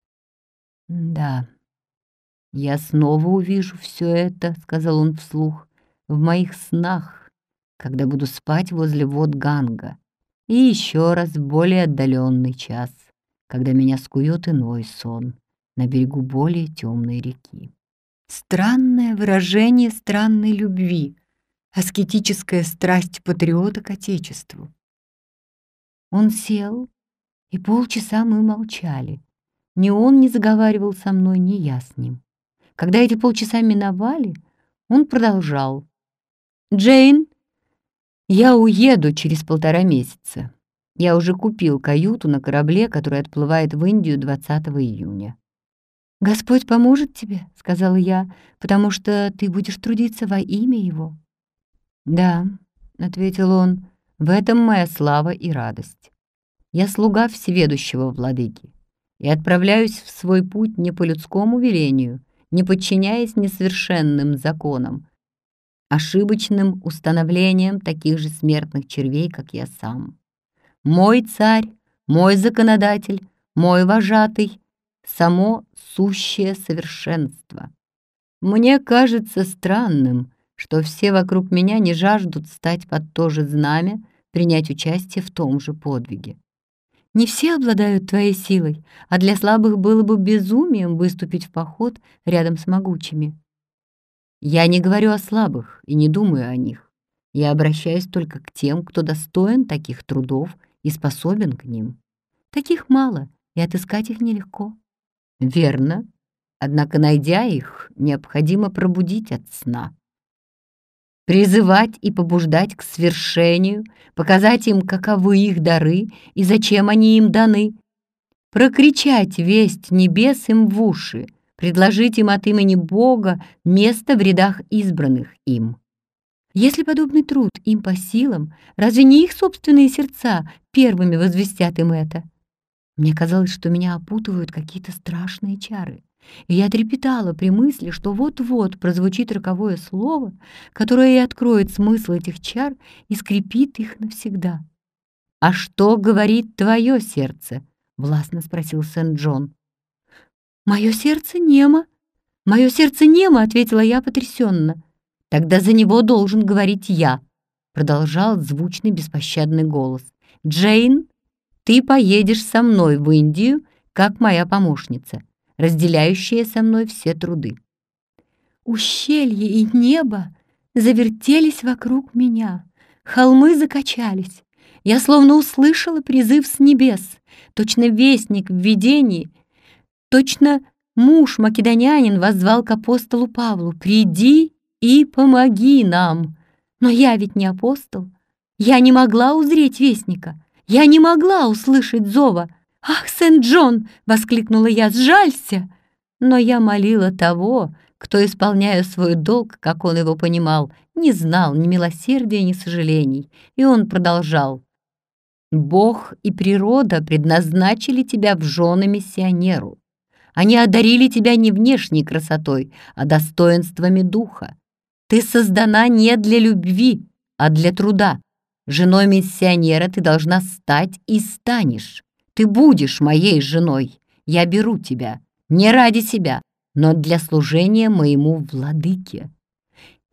Speaker 1: «Да, я снова увижу все это», — сказал он вслух, — «в моих снах, когда буду спать возле вод Ганга, и еще раз в более отдаленный час, когда меня скует иной сон на берегу более темной реки». Странное выражение странной любви, аскетическая страсть патриота к Отечеству. Он сел, и полчаса мы молчали. Ни он не заговаривал со мной, ни я с ним. Когда эти полчаса миновали, он продолжал. «Джейн, я уеду через 1,5 месяца. Я уже купил каюту на корабле, который отплывает в Индию 20 июня. «Господь поможет тебе», — сказала я, «потому что ты будешь трудиться во имя Его». «Да», — ответил он, — «в этом моя слава и радость. Я слуга всеведущего владыки и отправляюсь в свой путь не по людскому велению, не подчиняясь несовершенным законам, ошибочным установлениям таких же смертных червей, как я сам. Мой царь, мой законодатель, мой вожатый — само сущее совершенство. Мне кажется странным, что все вокруг меня не жаждут стать под то же знамя, принять участие в том же подвиге. Не все обладают твоей силой, а для слабых было бы безумием выступить в поход рядом с могучими. Я не говорю о слабых и не думаю о них. Я обращаюсь только к тем, кто достоин таких трудов и способен к ним. Таких мало, и отыскать их нелегко. Верно, однако, найдя их, необходимо пробудить от сна. Призывать и побуждать к свершению, показать им, каковы их дары и зачем они им даны, прокричать весть небес им в уши, предложить им от имени Бога место в рядах избранных им. Если подобный труд им по силам, разве не их собственные сердца первыми возвестят им это? Мне казалось, что меня опутывают какие-то страшные чары. И я трепетала при мысли, что вот-вот прозвучит роковое слово, которое и откроет смысл этих чар и скрепит их навсегда. «А что говорит твое сердце?» — властно спросил Сент-Джон. «Мое сердце немо. Мое сердце немо», — ответила я потрясенно. «Тогда за него должен говорить я», — продолжал звучный беспощадный голос. «Джейн, ты поедешь со мной в Индию, как моя помощница, разделяющая со мной все труды». Ущелье и небо завертелись вокруг меня, холмы закачались. Я словно услышала призыв с небес, точно вестник в видении, точно муж македонянин воззвал к апостолу Павлу: «Приди и помоги нам». Но я ведь не апостол. Я не могла узреть вестника. Я не могла услышать зова. «Ах, Сент-Джон!» — воскликнула я. «Сжалься!» Но я молила того, кто, исполняя свой долг, как он его понимал, не знал ни милосердия, ни сожалений. И он продолжал. «Бог и природа предназначили тебя в жены миссионеру. Они одарили тебя не внешней красотой, а достоинствами духа. Ты создана не для любви, а для труда. Женой миссионера ты должна стать и станешь. Ты будешь моей женой. Я беру тебя не ради себя, но для служения моему владыке».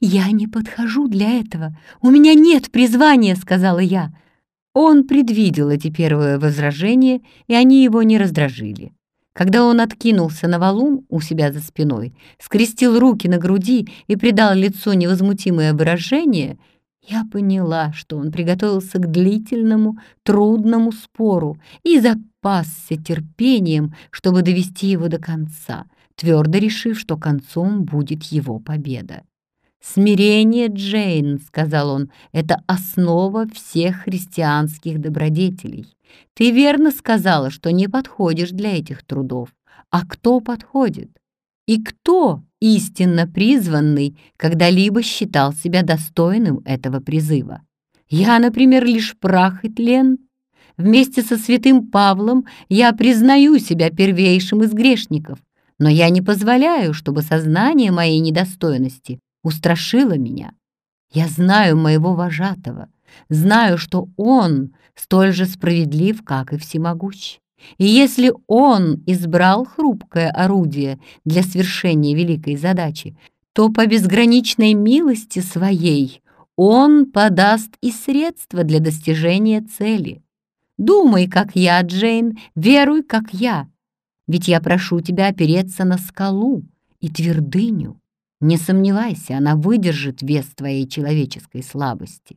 Speaker 1: «Я не подхожу для этого. У меня нет призвания», — сказала я. Он предвидел эти первые возражения, и они его не раздражили. Когда он откинулся на валун у себя за спиной, скрестил руки на груди и придал лицу невозмутимое выражение, я поняла, что он приготовился к длительному, трудному спору и запасся терпением, чтобы довести его до конца, твердо решив, что концом будет его победа. «Смирение, Джейн, — сказал он, — это основа всех христианских добродетелей. Ты верно сказала, что не подходишь для этих трудов. А кто подходит? И кто, истинно призванный, когда-либо считал себя достойным этого призыва? Я, например, лишь прах и тлен. Вместе со святым Павлом я признаю себя первейшим из грешников, но я не позволяю, чтобы сознание моей недостойности устрашило меня. Я знаю моего вожатого, знаю, что он столь же справедлив, как и всемогущ. И если он избрал хрупкое орудие для свершения великой задачи, то по безграничной милости своей он подаст и средства для достижения цели. Думай, как я, Джейн, веруй, как я. Ведь я прошу тебя опереться на скалу и твердыню. Не сомневайся, она выдержит вес твоей человеческой слабости.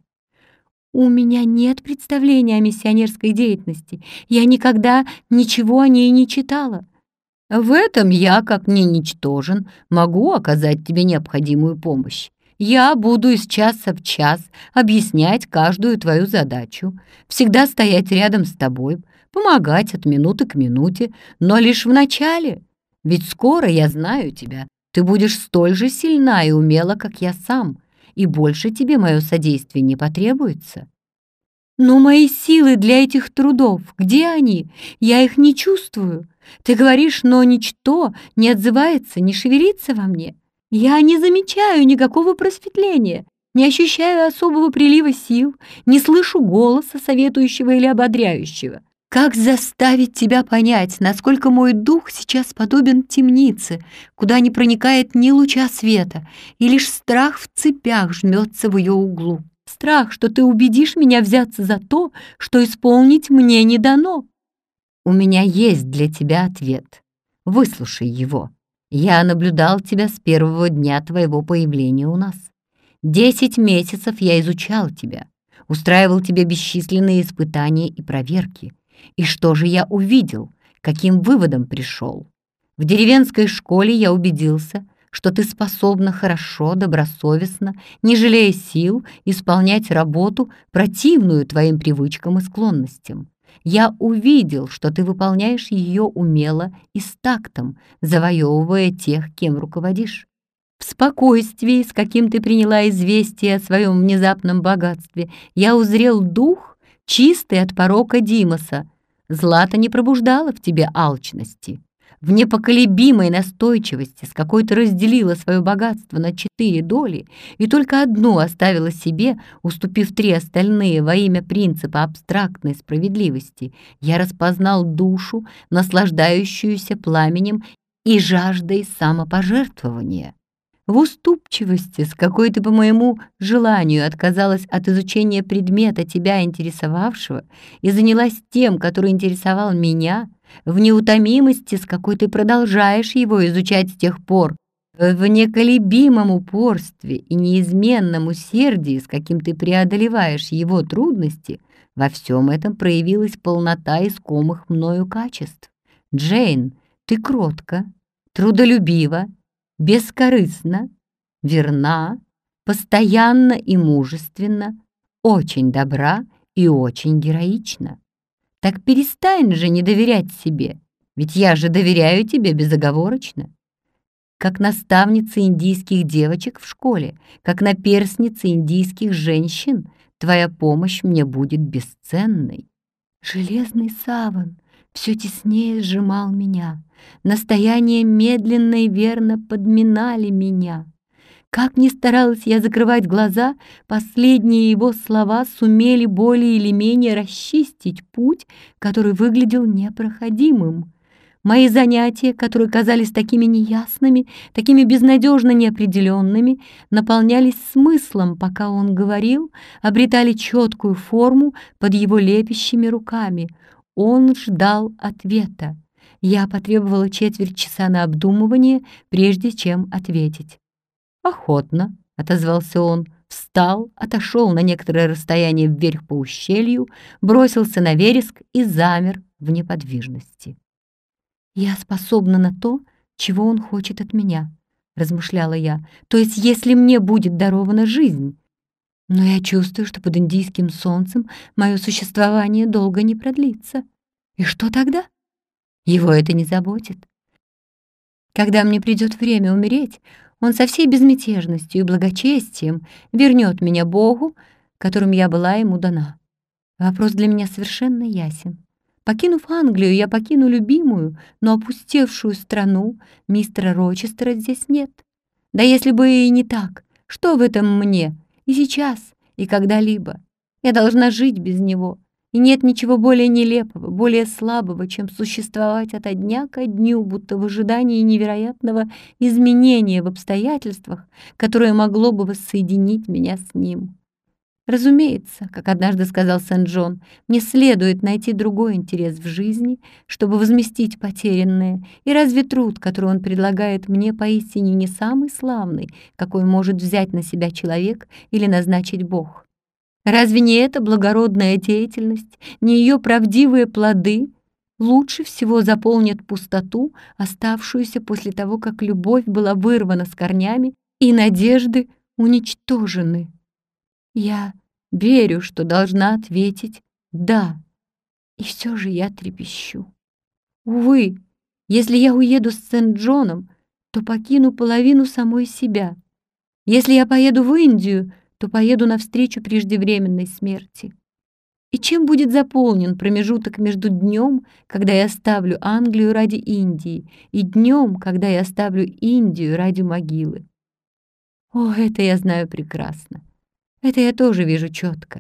Speaker 1: У меня нет представления о миссионерской деятельности. Я никогда ничего о ней не читала. В этом я, как не ничтожен, могу оказать тебе необходимую помощь. Я буду из часа в час объяснять каждую твою задачу, всегда стоять рядом с тобой, помогать от минуты к минуте, но лишь в начале. Ведь скоро я знаю тебя. Ты будешь столь же сильна и умела, как я сам, и больше тебе мое содействие не потребуется. Но мои силы для этих трудов, где они? Я их не чувствую. Ты говоришь, но ничто не отзывается, не шевелится во мне. Я не замечаю никакого просветления, не ощущаю особого прилива сил, не слышу голоса, советующего или ободряющего. Как заставить тебя понять, насколько мой дух сейчас подобен темнице, куда не проникает ни луча света, и лишь страх в цепях жмется в ее углу? Страх, что ты убедишь меня взяться за то, что исполнить мне не дано. У меня есть для тебя ответ. Выслушай его. Я наблюдал тебя с первого дня твоего появления у нас. 10 месяцев я изучал тебя, устраивал тебе бесчисленные испытания и проверки. И что же я увидел? Каким выводом пришел? В деревенской школе я убедился, что ты способна хорошо, добросовестно, не жалея сил, исполнять работу, противную твоим привычкам и склонностям. Я увидел, что ты выполняешь ее умело и с тактом, завоевывая тех, кем руководишь. В спокойствии, с каким ты приняла известие о своем внезапном богатстве, я узрел дух, чистый от порока Димоса. Злато не пробуждало в тебе алчности. В непоколебимой настойчивости, с какой ты разделила свое богатство на 4 доли и только одну оставила себе, уступив 3 остальные во имя принципа абстрактной справедливости, я распознал душу, наслаждающуюся пламенем и жаждой самопожертвования. В уступчивости, с какой ты по моему желанию отказалась от изучения предмета, тебя интересовавшего, и занялась тем, который интересовал меня, в неутомимости, с какой ты продолжаешь его изучать с тех пор, в неколебимом упорстве и неизменном усердии, с каким ты преодолеваешь его трудности, во всем этом проявилась полнота искомых мною качеств. Джейн, ты кротка, трудолюбива, бескорыстна, верна, постоянна и мужественна, очень добра и очень героична. Так перестань же не доверять себе, ведь я же доверяю тебе безоговорочно. Как наставница индийских девочек в школе, как наперсница индийских женщин, твоя помощь мне будет бесценной. Железный саван все теснее сжимал меня. Настояния медленно и верно подминали меня. Как ни старалась я закрывать глаза, последние его слова сумели более или менее расчистить путь, который выглядел непроходимым. Мои занятия, которые казались такими неясными, такими безнадежно неопределенными, наполнялись смыслом, пока он говорил, обретали четкую форму под его лепящими руками. Он ждал ответа. Я потребовала четверть часа на обдумывание, прежде чем ответить. «Охотно», — отозвался он, встал, отошел на некоторое расстояние вверх по ущелью, бросился на вереск и замер в неподвижности. «Я способна на то, чего он хочет от меня», — размышляла я. «То есть, если мне будет дарована жизнь. Но я чувствую, что под индийским солнцем мое существование долго не продлится. И что тогда? Его это не заботит. Когда мне придет время умереть, он со всей безмятежностью и благочестием вернет меня Богу, которым я была ему дана. Вопрос для меня совершенно ясен. Покинув Англию, я покину любимую, но опустевшую страну. Мистера Рочестера здесь нет. Да если бы и не так, что в этом мне? И сейчас, и когда-либо. Я должна жить без него. И нет ничего более нелепого, более слабого, чем существовать ото дня ко дню, будто в ожидании невероятного изменения в обстоятельствах, которое могло бы воссоединить меня с ним. Разумеется, как однажды сказал Сент-Джон, мне следует найти другой интерес в жизни, чтобы возместить потерянное, и разве труд, который он предлагает мне, поистине не самый славный, какой может взять на себя человек или назначить Бог? Разве не эта благородная деятельность, не ее правдивые плоды лучше всего заполнят пустоту, оставшуюся после того, как любовь была вырвана с корнями и надежды уничтожены? Я верю, что должна ответить «да», и все же я трепещу. Увы, если я уеду с Сент-Джоном, то покину половину самой себя. Если я поеду в Индию, то поеду навстречу преждевременной смерти. И чем будет заполнен промежуток между днем, когда я оставлю Англию ради Индии, и днем, когда я оставлю Индию ради могилы? О, это я знаю прекрасно. Это я тоже вижу четко.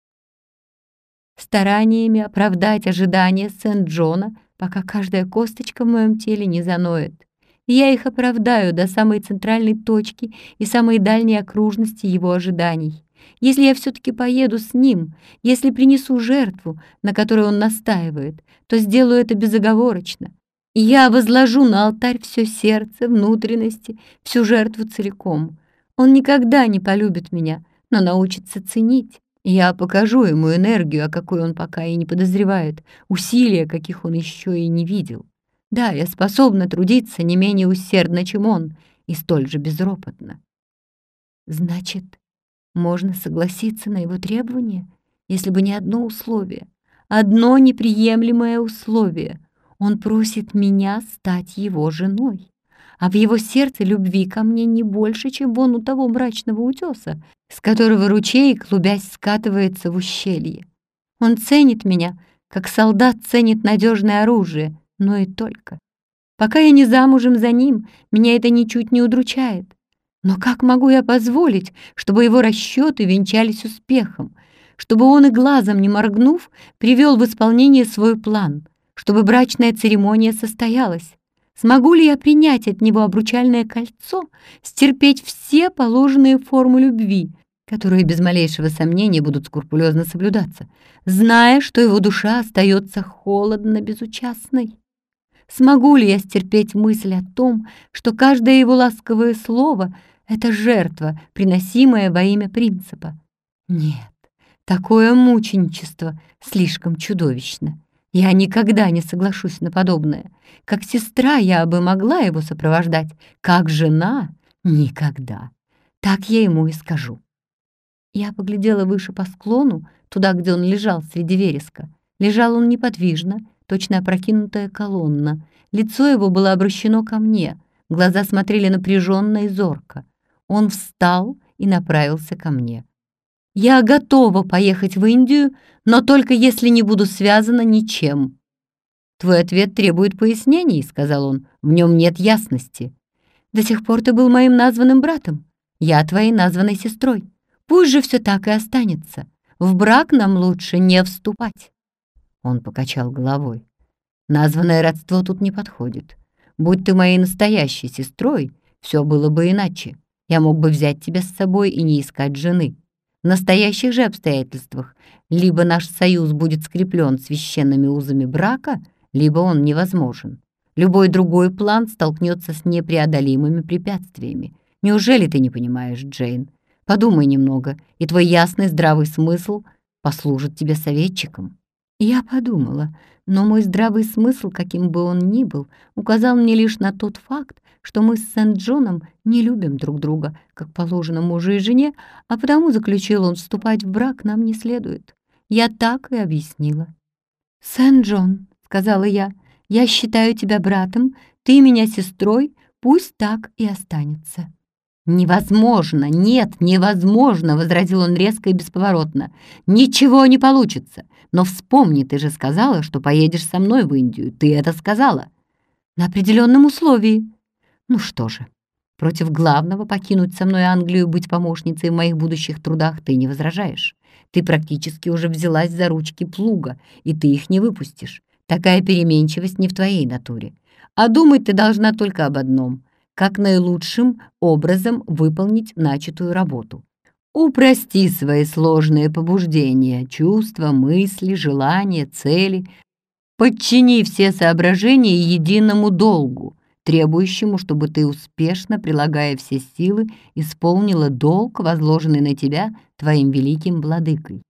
Speaker 1: Стараниями оправдать ожидания Сент-Джона, пока каждая косточка в моем теле не заноет. И я их оправдаю до самой центральной точки и самой дальней окружности его ожиданий. Если я все-таки поеду с ним, если принесу жертву, на которой он настаивает, то сделаю это безоговорочно. И я возложу на алтарь все сердце, внутренности, всю жертву целиком. Он никогда не полюбит меня, но научится ценить. Я покажу ему энергию, о какой он пока и не подозревает, усилия, каких он еще и не видел. Да, я способна трудиться не менее усердно, чем он, и столь же безропотно. Значит, можно согласиться на его требования, если бы не одно условие, одно неприемлемое условие. Он просит меня стать его женой, а в его сердце любви ко мне не больше, чем вон у того мрачного утеса, с которого ручей, клубясь, скатывается в ущелье. Он ценит меня, как солдат ценит надежное оружие, но и только. Пока я не замужем за ним, меня это ничуть не удручает. Но как могу я позволить, чтобы его расчеты венчались успехом, чтобы он и глазом не моргнув привел в исполнение свой план, чтобы брачная церемония состоялась? Смогу ли я принять от него обручальное кольцо, стерпеть все положенные формы любви, которые без малейшего сомнения будут скрупулезно соблюдаться, зная, что его душа остается холодно безучастной? Смогу ли я стерпеть мысль о том, что каждое его ласковое слово — это жертва, приносимая во имя принципа? Нет, такое мученичество слишком чудовищно. Я никогда не соглашусь на подобное. Как сестра я бы могла его сопровождать, как жена — никогда. Так я ему и скажу. Я поглядела выше по склону, туда, где он лежал среди вереска. Лежал он неподвижно, точно опрокинутая колонна. Лицо его было обращено ко мне, глаза смотрели напряженно и зорко. Он встал и направился ко мне. «Я готова поехать в Индию, но только если не буду связана ничем». «Твой ответ требует пояснений», — сказал он. «В нем нет ясности. До сих пор ты был моим названным братом, я твоей названной сестрой. Пусть же все так и останется. В брак нам лучше не вступать». Он покачал головой. Названное родство тут не подходит. Будь ты моей настоящей сестрой, все было бы иначе. Я мог бы взять тебя с собой и не искать жены. В настоящих же обстоятельствах либо наш союз будет скреплен священными узами брака, либо он невозможен. Любой другой план столкнется с непреодолимыми препятствиями. Неужели ты не понимаешь, Джейн? Подумай немного, и твой ясный здравый смысл послужит тебе советчиком». Я подумала, но мой здравый смысл, каким бы он ни был, указал мне лишь на тот факт, что мы с Сент-Джоном не любим друг друга, как положено мужу и жене, а потому, заключил он, вступать в брак нам не следует. Я так и объяснила. «Сент-Джон», — сказала я считаю тебя братом, ты меня сестрой, пусть так и останется». «Невозможно! Нет, невозможно!» — возразил он резко и бесповоротно. «Ничего не получится! Но вспомни, ты же сказала, что поедешь со мной в Индию. Ты это сказала!» «На определенном условии». «Ну что же, против главного покинуть со мной Англию и быть помощницей в моих будущих трудах ты не возражаешь. Ты практически уже взялась за ручки плуга, и ты их не выпустишь. Такая переменчивость не в твоей натуре. А думать ты должна только об одном — как наилучшим образом выполнить начатую работу. Упрости свои сложные побуждения, чувства, мысли, желания, цели. Подчини все соображения единому долгу, требующему, чтобы ты успешно, прилагая все силы, исполнила долг, возложенный на тебя твоим великим владыкой.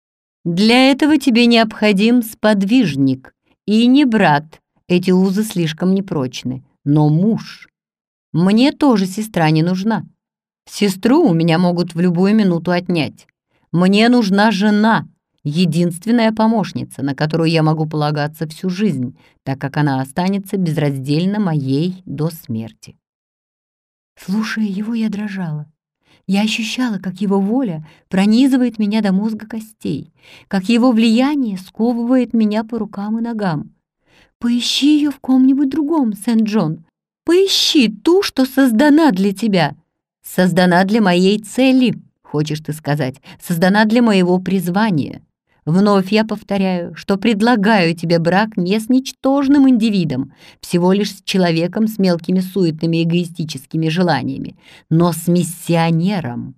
Speaker 1: Для этого тебе необходим сподвижник, и не брат, эти узы слишком непрочны, но муж. Мне тоже сестра не нужна. Сестру у меня могут в любую минуту отнять. Мне нужна жена, единственная помощница, на которую я могу полагаться всю жизнь, так как она останется безраздельно моей до смерти». Слушая его, я дрожала. Я ощущала, как его воля пронизывает меня до мозга костей, как его влияние сковывает меня по рукам и ногам. «Поищи ее в ком-нибудь другом, Сент-Джон. Поищи ту, что создана для тебя. Создана для моей цели, хочешь ты сказать, создана для моего призвания. Вновь я повторяю, что предлагаю тебе брак не с ничтожным индивидом, всего лишь с человеком с мелкими суетными эгоистическими желаниями, но с миссионером.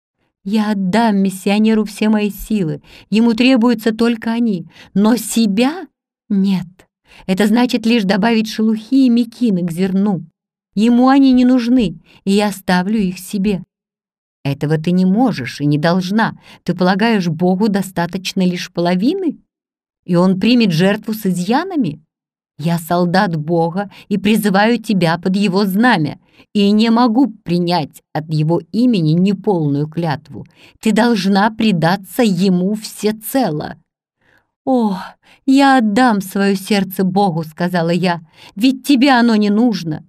Speaker 1: Я отдам миссионеру все мои силы, ему требуются только они, но себя нет. Это значит лишь добавить шелухи и мекины к зерну. Ему они не нужны, и я оставлю их себе. Этого ты не можешь и не должна. Ты полагаешь, Богу достаточно лишь половины? И он примет жертву с изъянами? Я солдат Бога и призываю тебя под его знамя, и не могу принять от его имени неполную клятву. Ты должна предаться ему всецело». «О, я отдам свое сердце Богу», — сказала я, — «ведь тебе оно не нужно».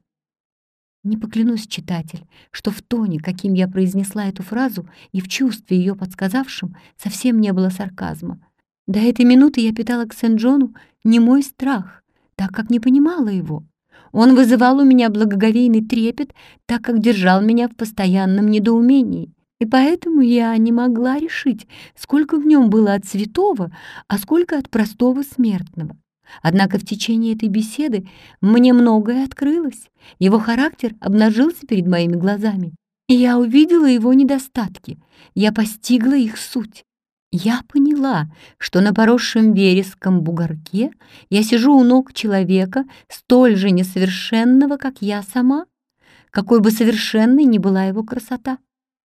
Speaker 1: Не поклянусь, читатель, что в тоне, каким я произнесла эту фразу, и в чувстве ее подсказавшем, совсем не было сарказма. До этой минуты я питала к Сент-Джону немой страх, так как не понимала его. Он вызывал у меня благоговейный трепет, так как держал меня в постоянном недоумении. И поэтому я не могла решить, сколько в нем было от святого, а сколько от простого смертного. Однако в течение этой беседы мне многое открылось. Его характер обнажился перед моими глазами, и я увидела его недостатки. Я постигла их суть. Я поняла, что на поросшем вереском бугорке я сижу у ног человека, столь же несовершенного, как я сама, какой бы совершенной ни была его красота.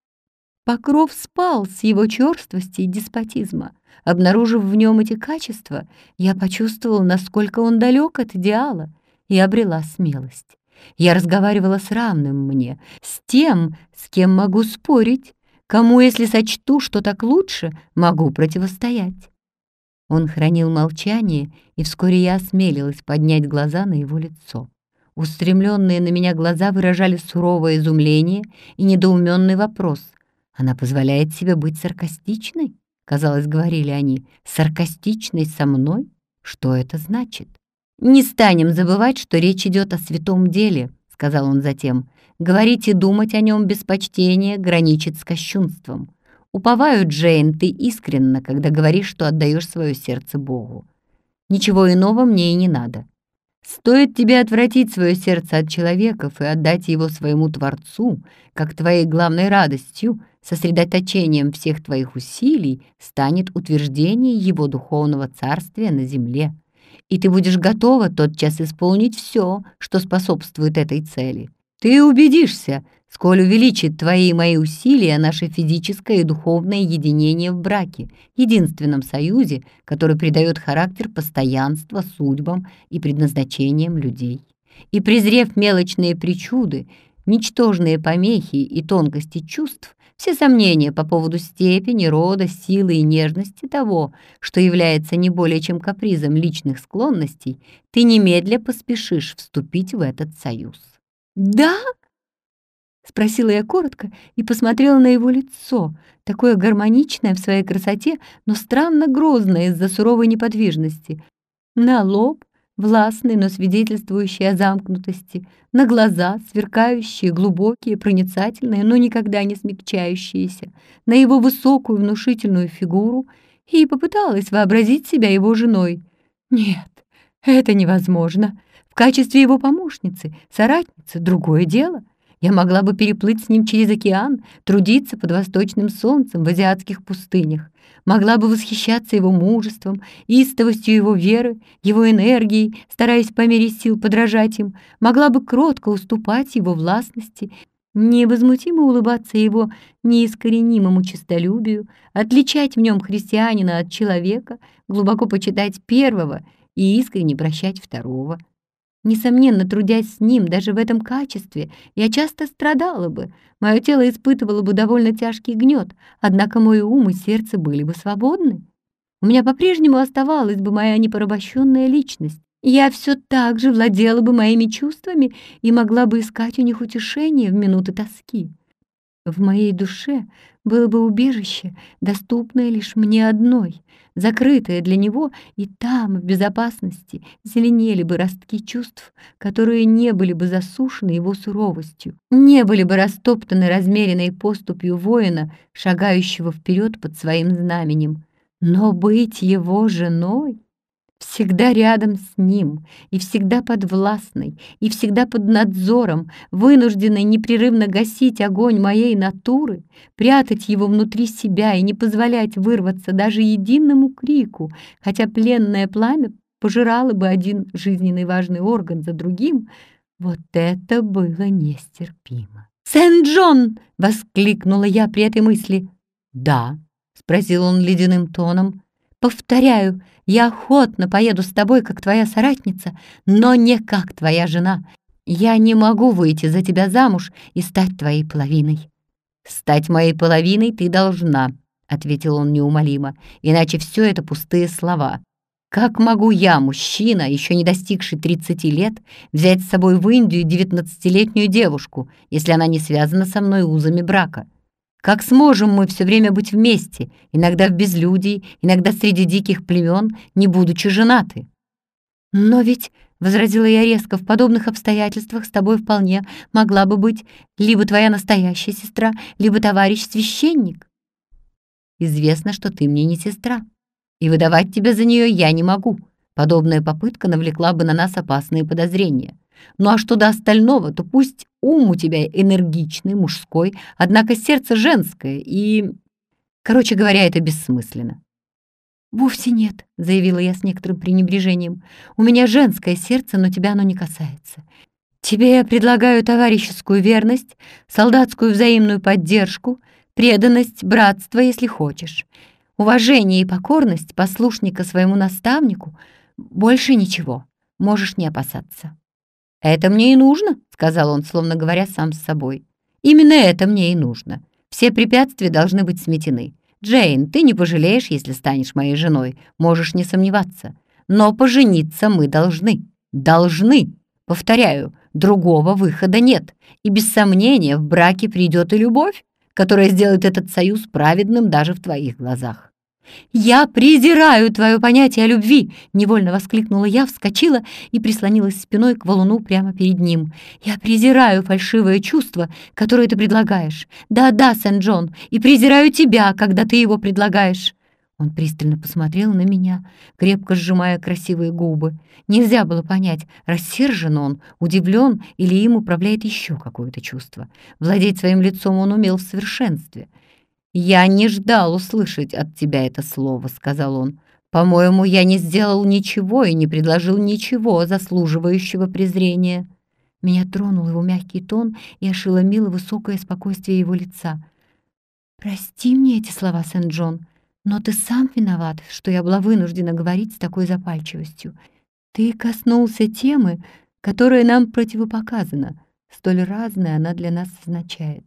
Speaker 1: Покров спал с его черствости и деспотизма. Обнаружив в нем эти качества, я почувствовала, насколько он далек от идеала, и обрела смелость. Я разговаривала с равным мне, с тем, с кем могу спорить, кому, если сочту, что так лучше, могу противостоять. Он хранил молчание, и вскоре я осмелилась поднять глаза на его лицо. Устремленные на меня глаза выражали суровое изумление и недоуменный вопрос. «Она позволяет себе быть саркастичной?» — казалось, говорили они. «Саркастичной со мной? Что это значит?» «Не станем забывать, что речь идет о святом деле», — сказал он затем. «Говорить и думать о нем без почтения граничит с кощунством. Уповаю, Джейн, ты искренна, когда говоришь, что отдаешь свое сердце Богу. Ничего иного мне и не надо. Стоит тебе отвратить свое сердце от человеков и отдать его своему Творцу, как твоей главной радостью, сосредоточением всех твоих усилий станет утверждение его духовного царствия на земле. И ты будешь готова тотчас исполнить все, что способствует этой цели. Ты убедишься, сколь увеличит твои и мои усилия наше физическое и духовное единение в браке, единственном союзе, который придает характер постоянства судьбам и предназначениям людей. И презрев мелочные причуды, ничтожные помехи и тонкости чувств, все сомнения по поводу степени, рода, силы и нежности того, что является не более чем капризом личных склонностей, ты немедля поспешишь вступить в этот союз. «Да?» — спросила я коротко и посмотрела на его лицо, такое гармоничное в своей красоте, но странно грозное из-за суровой неподвижности. На лоб, властный, но свидетельствующий о замкнутости, на глаза, сверкающие, глубокие, проницательные, но никогда не смягчающиеся, на его высокую внушительную фигуру, и попыталась вообразить себя его женой. Нет, это невозможно. В качестве его помощницы, соратницы — другое дело. Я могла бы переплыть с ним через океан, трудиться под восточным солнцем в азиатских пустынях, могла бы восхищаться его мужеством, истовостью его веры, его энергией, стараясь по мере сил подражать им, могла бы кротко уступать его властности, невозмутимо улыбаться его неискоренимому честолюбию, отличать в нем христианина от человека, глубоко почитать первого и искренне прощать второго. Несомненно, трудясь с ним даже в этом качестве, я часто страдала бы, мое тело испытывало бы довольно тяжкий гнет, однако мой ум и сердце были бы свободны. У меня по-прежнему оставалась бы моя непорабощенная личность. Я все так же владела бы моими чувствами и могла бы искать у них утешение в минуты тоски. В моей душе было бы убежище, доступное лишь мне одной, закрытое для него, и там, в безопасности, зеленели бы ростки чувств, которые не были бы засушены его суровостью, не были бы растоптаны размеренной поступью воина, шагающего вперед под своим знаменем. Но быть его женой, всегда рядом с ним, и всегда подвластной, и всегда под надзором, вынужденной непрерывно гасить огонь моей натуры, прятать его внутри себя и не позволять вырваться даже единому крику, хотя пленное пламя пожирало бы один жизненный важный орган за другим, вот это было нестерпимо. «Сент-Джон!» — воскликнула я при этой мысли. «Да», — спросил он ледяным тоном. «Повторяю, я охотно поеду с тобой, как твоя соратница, но не как твоя жена. Я не могу выйти за тебя замуж и стать твоей половиной». «Стать моей половиной ты должна», — ответил он неумолимо, «иначе все это пустые слова. Как могу я, мужчина, еще не достигший 30 лет, взять с собой в Индию 19-летнюю девушку, если она не связана со мной узами брака? Как сможем мы все время быть вместе, иногда в безлюдии, иногда среди диких племен, не будучи женаты?» «Но ведь, — возразила я резко, — в подобных обстоятельствах с тобой вполне могла бы быть либо твоя настоящая сестра, либо товарищ-священник. Известно, что ты мне не сестра, и выдавать тебя за нее я не могу. Подобная попытка навлекла бы на нас опасные подозрения. Ну а что до остального, то пусть ум у тебя энергичный, мужской, однако сердце женское, и... Короче говоря, это бессмысленно». «Вовсе нет», — заявила я с некоторым пренебрежением. «У меня женское сердце, но тебя оно не касается. Тебе я предлагаю товарищескую верность, солдатскую взаимную поддержку, преданность, братство, если хочешь, уважение и покорность послушника своему наставнику. Больше ничего, можешь не опасаться». «Это мне и нужно», — сказал он, словно говоря сам с собой. «Именно это мне и нужно. Все препятствия должны быть сметены. Джейн, ты не пожалеешь, если станешь моей женой, можешь не сомневаться. Но пожениться мы должны. Должны. Повторяю, другого выхода нет. И без сомнения в браке придет и любовь, которая сделает этот союз праведным даже в твоих глазах». «Я презираю твое понятие о любви!» — невольно воскликнула я, вскочила и прислонилась спиной к валуну прямо перед ним. «Я презираю фальшивое чувство, которое ты предлагаешь. Да-да, Сент-Джон, и презираю тебя, когда ты его предлагаешь». Он пристально посмотрел на меня, крепко сжимая красивые губы. Нельзя было понять, рассержен он, удивлен или им управляет еще какое-то чувство. Владеть своим лицом он умел в совершенстве. «Я не ждал услышать от тебя это слово», — сказал он. «По-моему, я не сделал ничего и не предложил ничего, заслуживающего презрения». Меня тронул его мягкий тон и ошеломило высокое спокойствие его лица. «Прости мне эти слова, Сент-Джон, но ты сам виноват, что я была вынуждена говорить с такой запальчивостью. Ты коснулся темы, которая нам противопоказана, столь разная она для нас означает.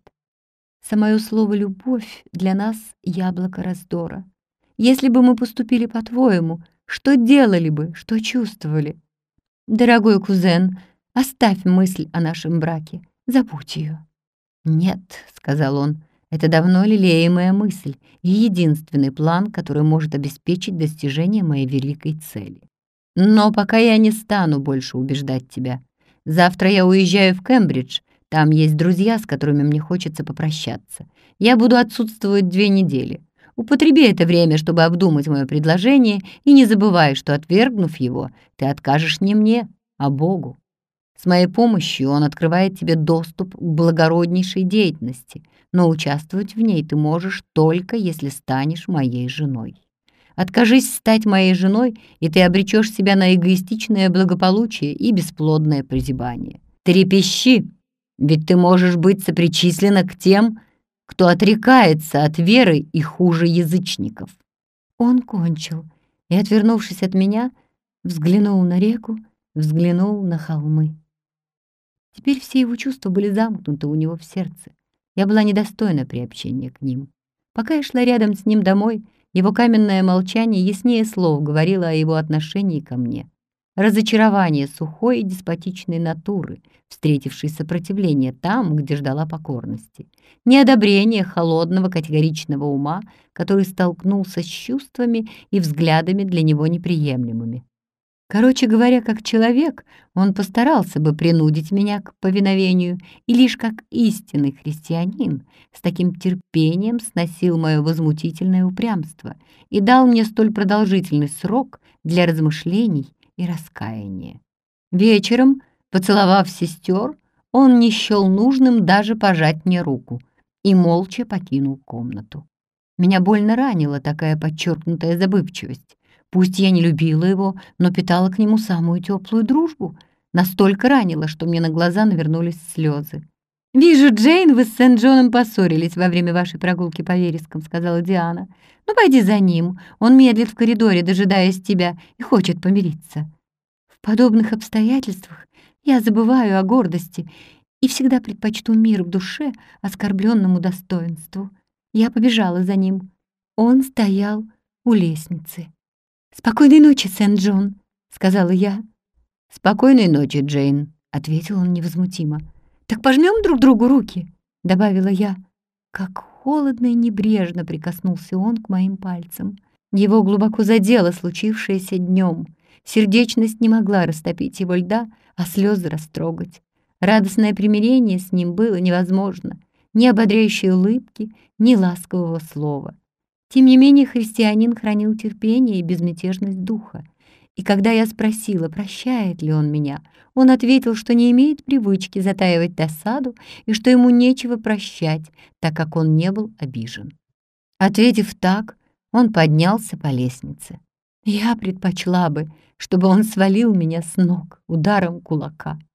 Speaker 1: Самое слово «любовь» для нас — яблоко раздора. Если бы мы поступили по-твоему, что делали бы, что чувствовали? Дорогой кузен, оставь мысль о нашем браке, забудь ее. «Нет», — сказал он, — «это давно лелеемая мысль и единственный план, который может обеспечить достижение моей великой цели. Но пока я не стану больше убеждать тебя. Завтра я уезжаю в Кембридж, там есть друзья, с которыми мне хочется попрощаться. Я буду отсутствовать 2 недели. Употреби это время, чтобы обдумать мое предложение, и не забывай, что, отвергнув его, ты откажешь не мне, а Богу. С моей помощью он открывает тебе доступ к благороднейшей деятельности, но участвовать в ней ты можешь только, если станешь моей женой. Откажись стать моей женой, и ты обречешь себя на эгоистичное благополучие и бесплодное прозябание. Трепещи, ведь ты можешь быть сопричислена к тем, кто отрекается от веры и хуже язычников». Он кончил и, отвернувшись от меня, взглянул на реку, взглянул на холмы. Теперь все его чувства были замкнуты у него в сердце. Я была недостойна приобщения к ним. Пока я шла рядом с ним домой, его каменное молчание яснее слов говорило о его отношении ко мне. Разочарование сухой и деспотичной натуры, встретившей сопротивление там, где ждала покорности. Неодобрение холодного категоричного ума, который столкнулся с чувствами и взглядами для него неприемлемыми. Короче говоря, как человек, он постарался бы принудить меня к повиновению, и лишь как истинный христианин с таким терпением сносил мое возмутительное упрямство и дал мне столь продолжительный срок для размышлений и раскаяния. Вечером, поцеловав сестер, он не счел нужным даже пожать мне руку и молча покинул комнату. Меня больно ранила такая подчеркнутая забывчивость. Пусть я не любила его, но питала к нему самую теплую дружбу. Настолько ранила, что мне на глаза навернулись слезы. «Вижу, Джейн, вы с Сент-Джоном поссорились во время вашей прогулки по верескам», — сказала Диана. «Ну, пойди за ним. Он медлит в коридоре, дожидаясь тебя, и хочет помириться». В подобных обстоятельствах я забываю о гордости и всегда предпочту мир в душе оскорбленному достоинству. Я побежала за ним. Он стоял у лестницы. «Спокойной ночи, Сент-Джон», — сказала я. «Спокойной ночи, Джейн», — ответил он невозмутимо. «Так пожмем друг другу руки», — добавила я. Как холодно и небрежно прикоснулся он к моим пальцам. Его глубоко задело случившееся днем. Сердечность не могла растопить его льда, а слезы растрогать. Радостное примирение с ним было невозможно. Ни ободряющей улыбки, ни ласкового слова. Тем не менее, христианин хранил терпение и безмятежность духа. И когда я спросила, прощает ли он меня, он ответил, что не имеет привычки затаивать досаду и что ему нечего прощать, так как он не был обижен. Ответив так, он поднялся по лестнице. Я предпочла бы, чтобы он свалил меня с ног ударом кулака.